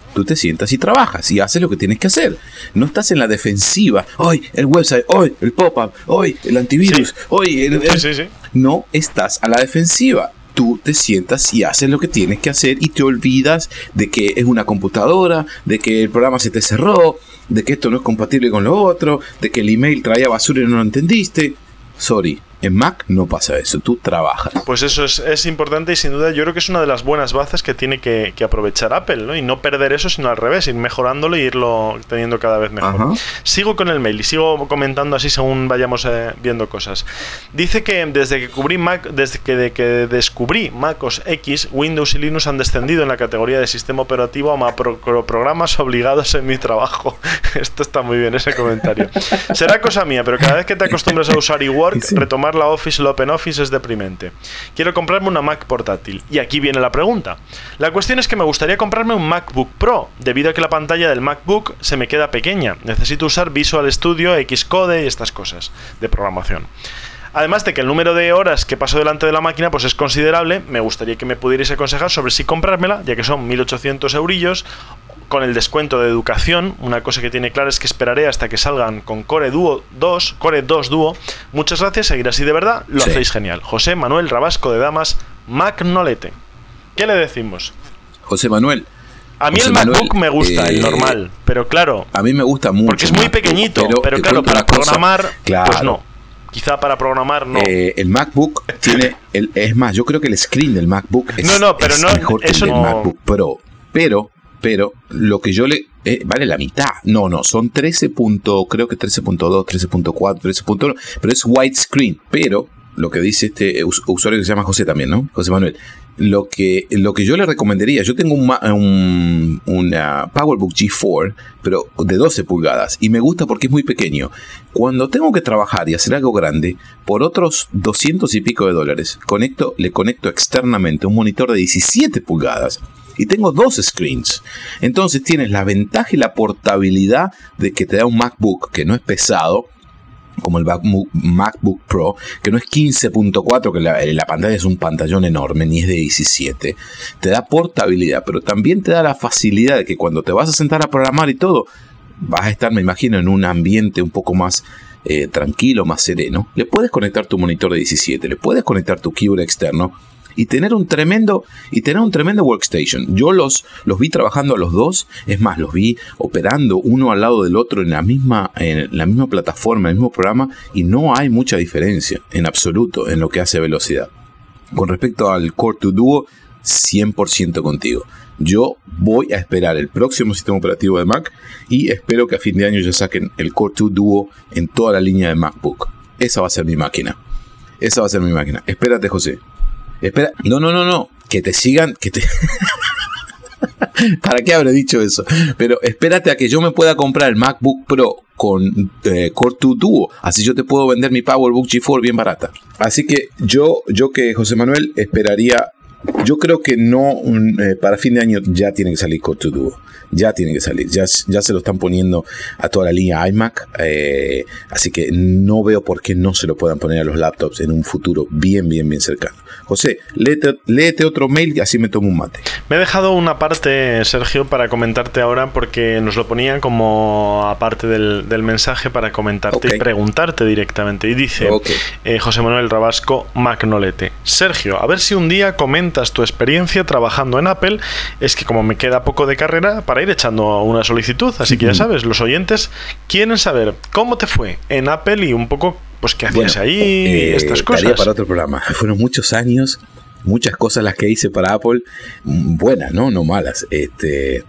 tú te sientas y trabajas y haces lo que tienes que hacer. No estás en la defensiva. Hoy el website, hoy el pop-up, hoy el antivirus, sí. hoy el, el... Sí, sí, sí. No estás a la defensiva. Tú te sientas y haces lo que tienes que hacer y te olvidas de que es una computadora, de que el programa se te cerró, de que esto no es compatible con lo otro, de que el email traía basura y no lo entendiste. Sorry, en Mac no pasa eso, tú trabajas. Pues eso es, es importante y sin duda yo creo que es una de las buenas bases que tiene que, que aprovechar Apple, ¿no? Y no perder eso, sino al revés, ir mejorándolo y irlo teniendo cada vez mejor. Ajá. Sigo con el mail y sigo comentando así según vayamos eh, viendo cosas. Dice que desde que, cubrí Mac, desde que, de que descubrí Mac O S X, Windows y Linux han descendido en la categoría de sistema operativo a macroprogramas obligados en mi trabajo. Esto está muy bien, ese comentario. Será cosa mía, pero cada vez que te acostumbras a usar eWork, sí. retomar la Office, el OpenOffice es deprimente. Quiero comprarme una Mac portátil. Y aquí viene la pregunta. La cuestión es que me gustaría comprarme un MacBook Pro, debido a que la pantalla del MacBook se me queda pequeña. Necesito usar Visual Studio, Xcode y estas cosas de programación. Además de que el número de horas que paso delante de la máquina pues es considerable, me gustaría que me pudierais aconsejar sobre si comprármela, ya que son mil ochocientos eurillos, con el descuento de educación. Una cosa que tiene clara es que esperaré hasta que salgan con Core Duo dos, Core dos Duo. Muchas gracias, seguir así de verdad, lo sí. hacéis genial. José Manuel Rabasco de Damas, Magnolete. ¿Qué le decimos? José Manuel. A mí José el MacBook Manuel, me gusta, eh, el normal, pero claro. A mí me gusta mucho. Porque es muy MacBook, pequeñito, pero, pero claro, para programar, cosa, claro. pues no. Quizá para programar no. Eh, el MacBook tiene, el, es más, yo creo que el screen del MacBook es, no, no, pero es no, mejor que el del no. MacBook Pro. Pero, pero, lo que yo le... Eh, vale la mitad. No, no, son trece. Creo que trece punto dos, trece punto cuatro, trece punto uno, pero es widescreen. Pero, lo que dice este usuario que se llama José también, ¿no? José Manuel. Lo que, lo que yo le recomendaría, yo tengo un, un una PowerBook G cuatro, pero de doce pulgadas, y me gusta porque es muy pequeño. Cuando tengo que trabajar y hacer algo grande, por otros doscientos y pico de dólares, conecto, le conecto externamente un monitor de diecisiete pulgadas, y tengo dos screens. Entonces tienes la ventaja y la portabilidad de que te da un MacBook que no es pesado, como el MacBook Pro, que no es quince punto cuatro, que la, la pantalla es un pantallón enorme, ni es de diecisiete. Te da portabilidad, pero también te da la facilidad de que cuando te vas a sentar a programar y todo, vas a estar, me imagino, en un ambiente un poco más eh, tranquilo, más sereno. Le puedes conectar tu monitor de diecisiete, le puedes conectar tu keyboard externo y tener un tremendo y tener un tremendo workstation. Yo los, los vi trabajando a los dos, es más, los vi operando uno al lado del otro en la misma, en la misma plataforma, en el mismo programa, y no hay mucha diferencia en absoluto en lo que hace velocidad. Con respecto al Core dos Duo, cien por ciento contigo. Yo voy a esperar el próximo sistema operativo de Mac y espero que a fin de año ya saquen el Core dos Duo en toda la línea de MacBook. Esa va a ser mi máquina. Esa va a ser mi máquina. Espérate, José. Espera, no, no, no, no, que te sigan, que te... ¿Para qué habré dicho eso? Pero espérate a que yo me pueda comprar el MacBook Pro con eh, Core dos Duo, así yo te puedo vender mi PowerBook G cuatro bien barata. Así que yo, yo que José Manuel esperaría, yo creo que no, eh, para fin de año ya tiene que salir Core dos Duo. Ya tiene que salir, ya, ya se lo están poniendo a toda la línea iMac, eh, así que no veo por qué no se lo puedan poner a los laptops en un futuro bien, bien, bien cercano. José, léete, léete otro mail y así me tomo un mate. Me he dejado una parte, Sergio, para comentarte ahora, porque nos lo ponía como aparte del, del mensaje para comentarte okay. y preguntarte directamente. Y dice okay. eh, José Manuel Rabasco, Magnolete: Sergio, a ver si un día comentas tu experiencia trabajando en Apple. Es que como me queda poco de carrera para ir echando una solicitud, así que ya sabes, los oyentes quieren saber cómo te fue en Apple y un poco pues qué hacías bueno, ahí eh, estas cosas. Daría para otro programa. Fueron muchos años, muchas cosas las que hice para Apple, buenas, no, no malas. Este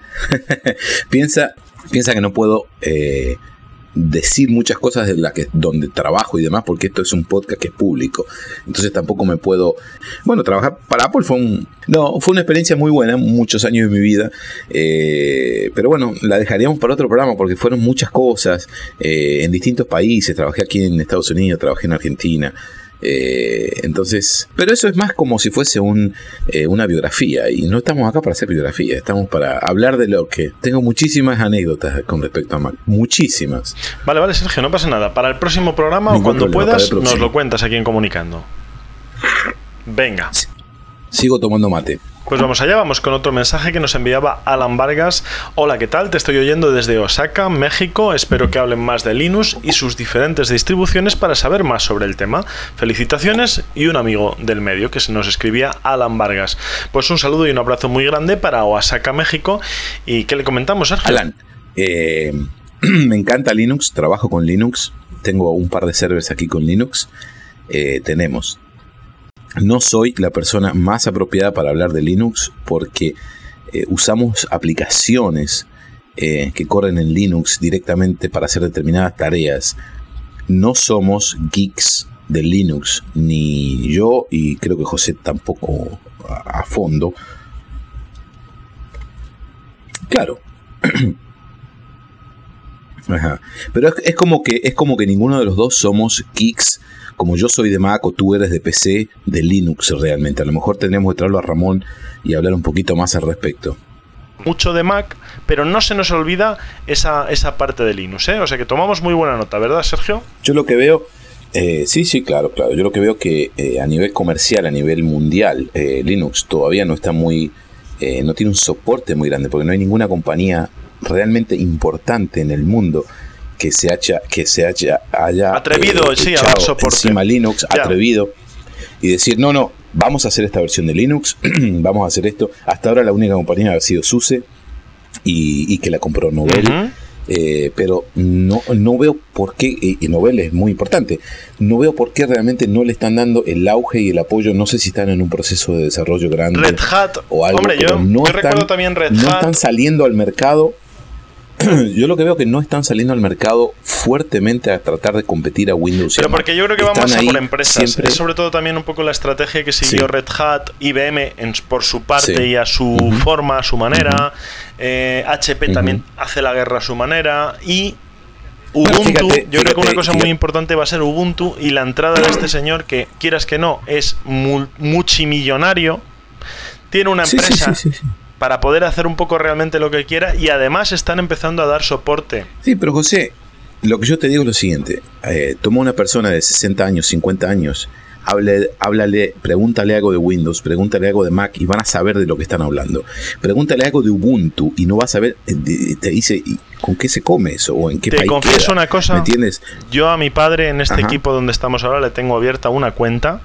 piensa, piensa que no puedo eh, decir muchas cosas de la que donde trabajo y demás, porque esto es un podcast que es público, entonces tampoco me puedo, bueno, trabajar para Apple fue un no fue una experiencia muy buena, muchos años de mi vida, eh, pero bueno, la dejaríamos para otro programa porque fueron muchas cosas eh, en distintos países. Trabajé aquí en Estados Unidos, trabajé en Argentina. Eh, entonces, pero eso es más como si fuese un, eh, una biografía, y no estamos acá para hacer biografía, estamos para hablar de lo que... Tengo muchísimas anécdotas con respecto a Mac, muchísimas. Vale, vale, Sergio, no pasa nada. Para el próximo programa Ningún o cuando puedas nos lo cuentas aquí en Comunicando. Venga. Sigo tomando mate. Pues vamos allá, vamos con otro mensaje que nos enviaba Alan Vargas. Hola, ¿qué tal? Te estoy oyendo desde Osaka, México. Espero que hablen más de Linux y sus diferentes distribuciones para saber más sobre el tema. Felicitaciones, y un amigo del medio que se nos escribía, Alan Vargas. Pues un saludo y un abrazo muy grande para Osaka, México. ¿Y qué le comentamos, Sergio? Alan, eh, me encanta Linux, trabajo con Linux, tengo un par de servers aquí con Linux. Eh, tenemos... No soy la persona más apropiada para hablar de Linux porque eh, usamos aplicaciones eh, que corren en Linux directamente para hacer determinadas tareas. No somos geeks de Linux, ni yo, y creo que José tampoco a, a fondo. Claro. Ajá. Pero es, es como que es como que ninguno de los dos somos geeks. Como yo soy de Mac o tú eres de P C, de Linux realmente. A lo mejor tendríamos que traerlo a Ramón y hablar un poquito más al respecto. Mucho de Mac, pero no se nos olvida esa, esa parte de Linux, ¿eh? O sea que tomamos muy buena nota, ¿verdad, Sergio? Yo lo que veo, eh, sí, sí, claro, claro. Yo lo que veo que eh, a nivel comercial, a nivel mundial, eh, Linux todavía no está muy, eh, no tiene un soporte muy grande, porque no hay ninguna compañía realmente importante en el mundo que se haya, que se haya, haya atrevido, eh, sí, a dar soporte encima Linux, ya. atrevido, y decir, no, no, vamos a hacer esta versión de Linux, vamos a hacer esto. Hasta ahora la única compañía ha sido SUSE, y, y que la compró Novell. Uh-huh. eh, pero no, no veo por qué, y Novell es muy importante, no veo por qué realmente no le están dando el auge y el apoyo. No sé si están en un proceso de desarrollo grande Red Hat, o algo, hombre, yo, no yo están, recuerdo también Red no Hat. están saliendo al mercado. Yo lo que veo que no están saliendo al mercado fuertemente a tratar de competir a Windows. Pero porque yo creo que vamos a por empresas. Siempre. Es sobre todo también un poco la estrategia que siguió sí. Red Hat, I B M en, por su parte sí. y a su uh-huh. forma, a su manera. Uh-huh. eh, H P uh-huh. también hace la guerra a su manera. Y Ubuntu, fíjate, yo fíjate, creo que una cosa fíjate. muy importante va a ser Ubuntu y la entrada de este señor que, quieras que no, es mul- multimillonario. Tiene una empresa... Sí, sí, sí, sí, sí. para poder hacer un poco realmente lo que quiera, y además están empezando a dar soporte. Sí, pero José, lo que yo te digo es lo siguiente. Eh, toma una persona de sesenta años, cincuenta años, hable, háblale, pregúntale algo de Windows, pregúntale algo de Mac y van a saber de lo que están hablando. Pregúntale algo de Ubuntu y no vas a saber, te dice con qué se come eso o en qué te país confieso queda. una cosa, ¿me entiendes? Yo a mi padre en este Ajá. equipo donde estamos ahora le tengo abierta una cuenta.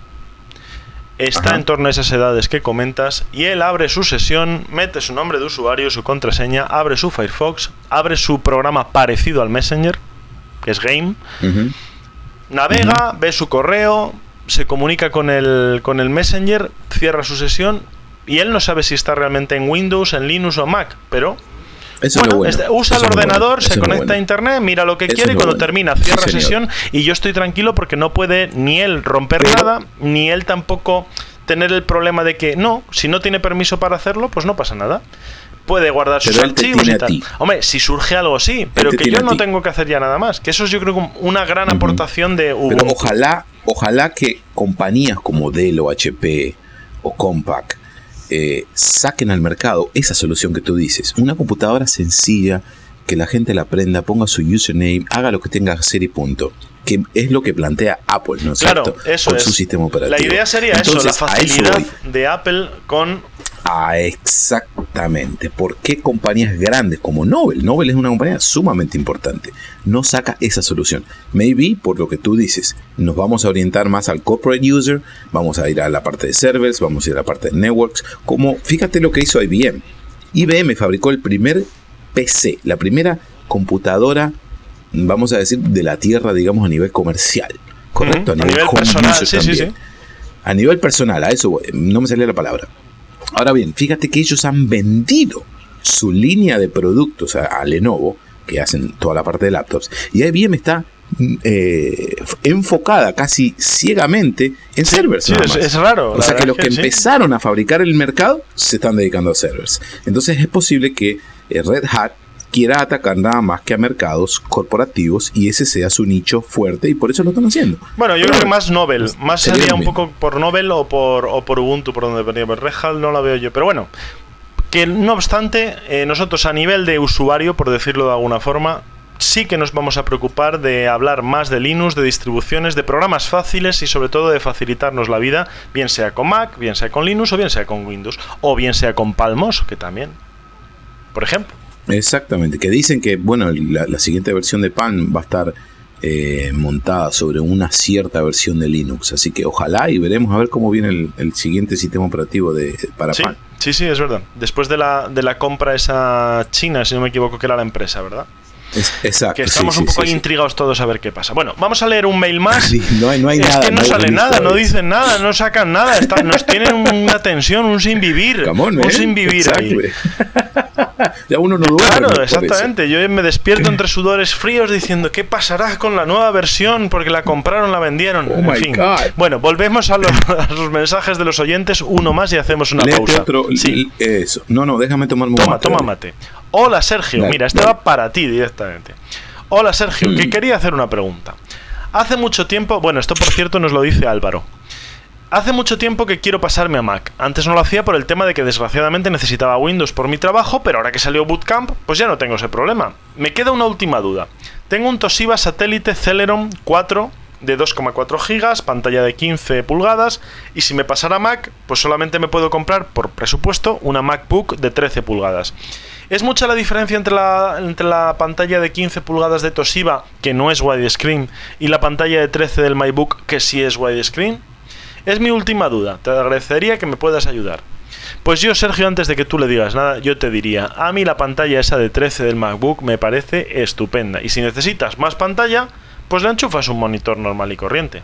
Está Ajá. en torno a esas edades que comentas, y él abre su sesión, mete su nombre de usuario, su contraseña, abre su Firefox, abre su programa parecido al Messenger, que es Game, uh-huh. navega, uh-huh. ve su correo, se comunica con el, con el Messenger, cierra su sesión, y él no sabe si está realmente en Windows, en Linux o Mac, pero... Eso bueno, es bueno. este, usa Eso el ordenador, bueno. se conecta bueno. a internet, mira lo que Eso quiere y cuando bueno. termina cierra sí, sesión, y yo estoy tranquilo porque no puede ni él romper Pero... nada, ni él tampoco tener el problema de que no, si no tiene permiso para hacerlo, pues no pasa nada. Puede guardar sus archivos y tal. Hombre, si surge algo sí, pero que yo no tengo que hacer ya nada más. Que eso es, yo creo, una gran uh-huh. aportación de Ubuntu. Pero ojalá, ojalá que compañías como Dell o H P o Compaq Eh, saquen al mercado esa solución que tú dices, una computadora sencilla que la gente la aprenda, ponga su username, haga lo que tenga que hacer y punto, que es lo que plantea Apple, ¿no es claro, cierto? Eso con es. su sistema operativo. La idea sería Entonces, eso, la facilidad de Apple con... Ah, exactamente. ¿Por qué compañías grandes como Novell? Novell es una compañía sumamente importante. No saca esa solución. Maybe, por lo que tú dices, nos vamos a orientar más al corporate user, vamos a ir a la parte de servers, vamos a ir a la parte de networks. Como, fíjate lo que hizo I B M. I B M fabricó el primer P C, la primera computadora, vamos a decir, de la Tierra, digamos, a nivel comercial. Correcto, uh-huh. a nivel, a nivel personal, sí, sí, sí. A nivel personal, a eso no me salía la palabra. Ahora bien, fíjate que ellos han vendido su línea de productos a, a Lenovo, que hacen toda la parte de laptops, y I B M está eh, enfocada casi ciegamente en sí, servers. Sí, es, es raro. O sea que los que, que sí. empezaron a fabricar el mercado se están dedicando a servers. Entonces es posible que eh, Red Hat quiera atacar nada más que a mercados corporativos y ese sea su nicho fuerte y por eso lo están haciendo. Bueno, yo Pero, creo que más Novell, más sería sería un bien. poco por Novell o por, o por Ubuntu, por donde venía. Pero Red Hat no la veo yo. Pero bueno, que no obstante, eh, nosotros a nivel de usuario, por decirlo de alguna forma, sí que nos vamos a preocupar de hablar más de Linux, de distribuciones, de programas fáciles y sobre todo de facilitarnos la vida, bien sea con Mac, bien sea con Linux o bien sea con Windows, o bien sea con Palmos, que también, por ejemplo. Exactamente, que dicen que bueno, la, la siguiente versión de Palm va a estar eh, montada sobre una cierta versión de Linux, así que ojalá y veremos a ver cómo viene el, el siguiente sistema operativo de para sí, Palm. Sí, sí, es verdad. Después de la, de la compra esa china, si no me equivoco, que era la empresa, ¿verdad? Es, exacto. Que estamos sí, un poco sí, sí, intrigados sí. todos a ver qué pasa. Bueno, vamos a leer un mail más. Sí, no hay, no hay es nada. que no, no sale nada, no hoy. dicen nada, no sacan nada. Está, nos tienen una tensión, un sin vivir. On, un sin vivir ahí. Ya uno no duerme. Claro, exactamente. Yo me despierto entre sudores fríos diciendo ¿qué pasará con la nueva versión? Porque la compraron, la vendieron. Oh en fin. God. Bueno, volvemos a los, a los mensajes de los oyentes. Uno más y hacemos una Léete pausa. Otro, sí. Eso. No, no, déjame tomarme un Toma, mate. toma dale. mate. Hola, Sergio. Dale, Mira, este dale. va para ti directamente. Hola, Sergio, que quería hacer una pregunta. Hace mucho tiempo, bueno, esto por cierto nos lo dice Álvaro. Hace mucho tiempo que quiero pasarme a Mac. Antes no lo hacía por el tema de que desgraciadamente necesitaba Windows por mi trabajo, pero ahora que salió Bootcamp, pues ya no tengo ese problema. Me queda una última duda. Tengo un Toshiba Satellite Celeron cuatro de dos coma cuatro gigas, pantalla de quince pulgadas, y si me pasara a Mac, pues solamente me puedo comprar, por presupuesto, una MacBook de trece pulgadas. ¿Es mucha la diferencia entre la, entre la pantalla de quince pulgadas de Toshiba, que no es widescreen, y la pantalla de trece del MacBook, que sí es widescreen? Es mi última duda, te agradecería que me puedas ayudar. Pues yo, Sergio, antes de que tú le digas nada, yo te diría, a mí la pantalla esa de trece del MacBook me parece estupenda, y si necesitas más pantalla, pues le enchufas un monitor normal y corriente.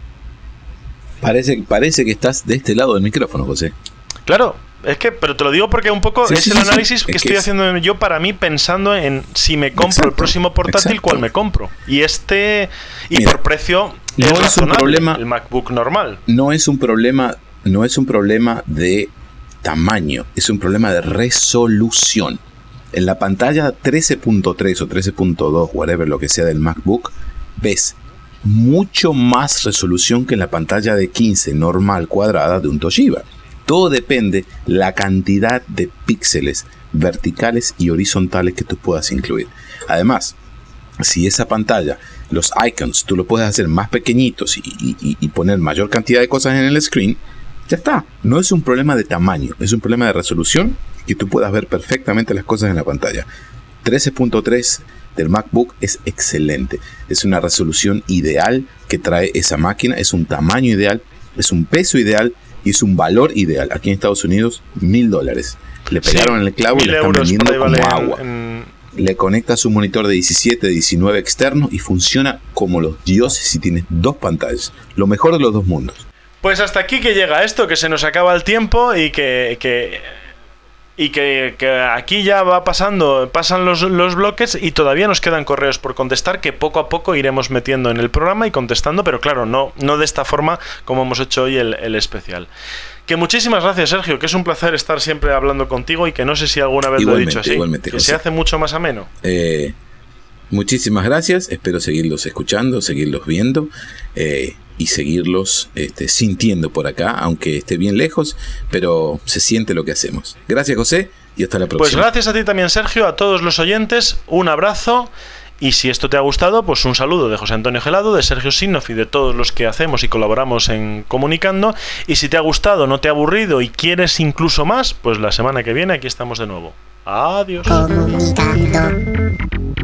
Parece, parece que estás de este lado del micrófono, José. Claro, es que, pero te lo digo porque un poco Sí, es sí, el sí, análisis sí. que Es estoy que es- haciendo yo para mí pensando en si me compro Exacto, el próximo portátil, exacto. cuál me compro. Y este, y Mira, por precio, no es es un razonable, problema- el MacBook normal. No es un problema, no es un problema de tamaño, es un problema de resolución. En la pantalla trece punto tres o trece punto dos, whatever lo que sea del MacBook, ves mucho más resolución que en la pantalla de quince normal cuadrada de un Toshiba. Todo depende la cantidad de píxeles verticales y horizontales que tú puedas incluir. Además, si esa pantalla, los icons, tú lo puedes hacer más pequeñitos y, y, y poner mayor cantidad de cosas en el screen, ya está. No es un problema de tamaño, es un problema de resolución, que tú puedas ver perfectamente las cosas en la pantalla. trece punto tres del MacBook es excelente. Es una resolución ideal que trae esa máquina, es un tamaño ideal, es un peso ideal y es un valor ideal. Aquí en Estados Unidos, mil dólares. Le pegaron Sí, en el clavo y mil le están euros vendiendo por ahí como vale agua. en- en- Le conectas un monitor de diecisiete, diecinueve externo y funciona como los dioses si tienes dos pantallas. Lo mejor de los dos mundos. Pues hasta aquí que llega esto, que se nos acaba el tiempo y que... que Y que, que aquí ya va pasando, pasan los, los bloques y todavía nos quedan correos por contestar que poco a poco iremos metiendo en el programa y contestando, pero claro, no, no de esta forma como hemos hecho hoy el, el especial. Que muchísimas gracias, Sergio, que es un placer estar siempre hablando contigo y que no sé si alguna vez Igualmente, lo he dicho así, igualmente, que José. se hace mucho más ameno. Eh, muchísimas gracias. Espero seguirlos escuchando, seguirlos viendo eh, y seguirlos este, sintiendo por acá, aunque esté bien lejos, pero se siente lo que hacemos. Gracias, José, y hasta la Pues próxima. gracias a ti también, Sergio, a todos los oyentes, un abrazo. Y si esto te ha gustado, pues un saludo de José Antonio Gelado, de Sergio Sinoff y de todos los que hacemos y colaboramos en Comunicando. Y si te ha gustado, no te ha aburrido y quieres incluso más, pues la semana que viene aquí estamos de nuevo. Adiós. Comunicando.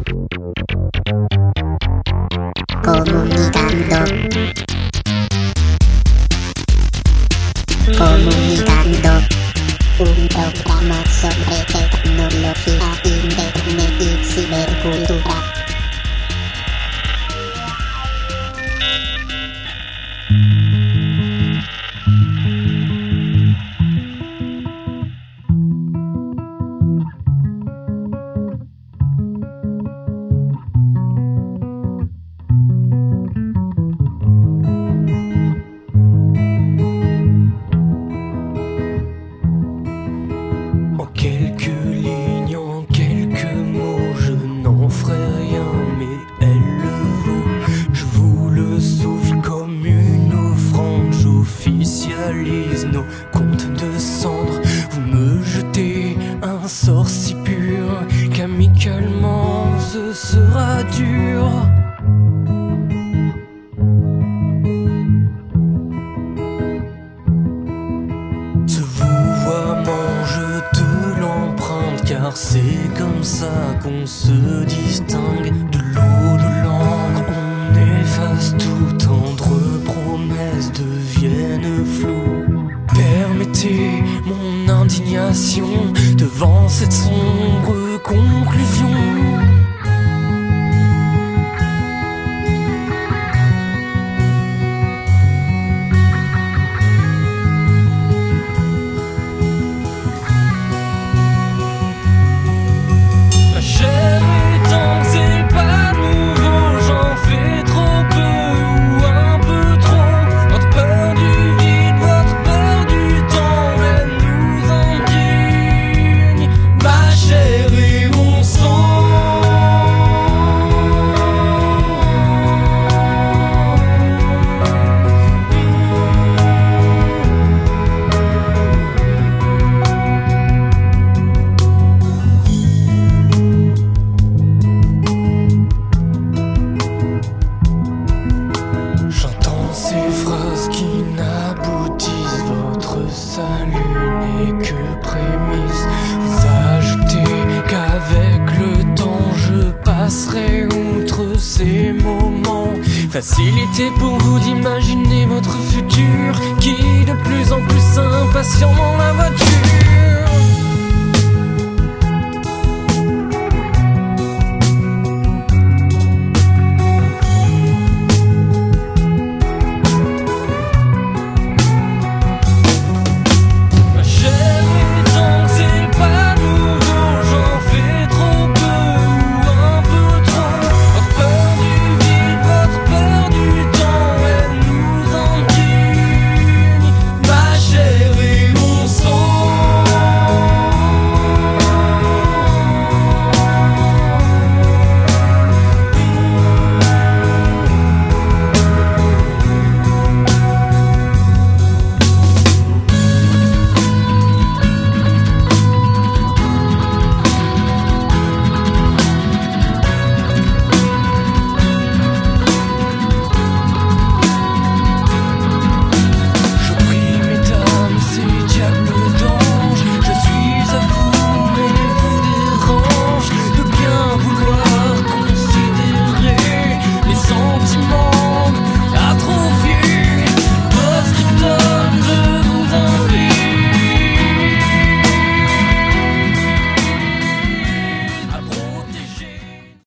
Comunicando. Comunicando. Un programa sobre tecnología, internet y cibercultura. voiture. Ce vouvoiement, je te l'emprunte, car c'est comme ça qu'on se distingue de l'eau de l'encre. On efface tout, tendre promesses deviennent floues. Permettez mon indignation devant cette sombre conclusion. Ma chair est tendre, c'est pas nouveau, j'en fais trop peu ou un peu trop. Votre peur du vide, votre peur du temps, elle nous indigne. Ma chair et mon sang. J'entends ces phrases qui n'aboutissent. Votre salut n'est que prémisse. Vous ajoutez qu'avec le temps je passerai outre ces moments. Facilité pour vous d'imaginer votre futur, qui de plus en plus impatient dans la voiture.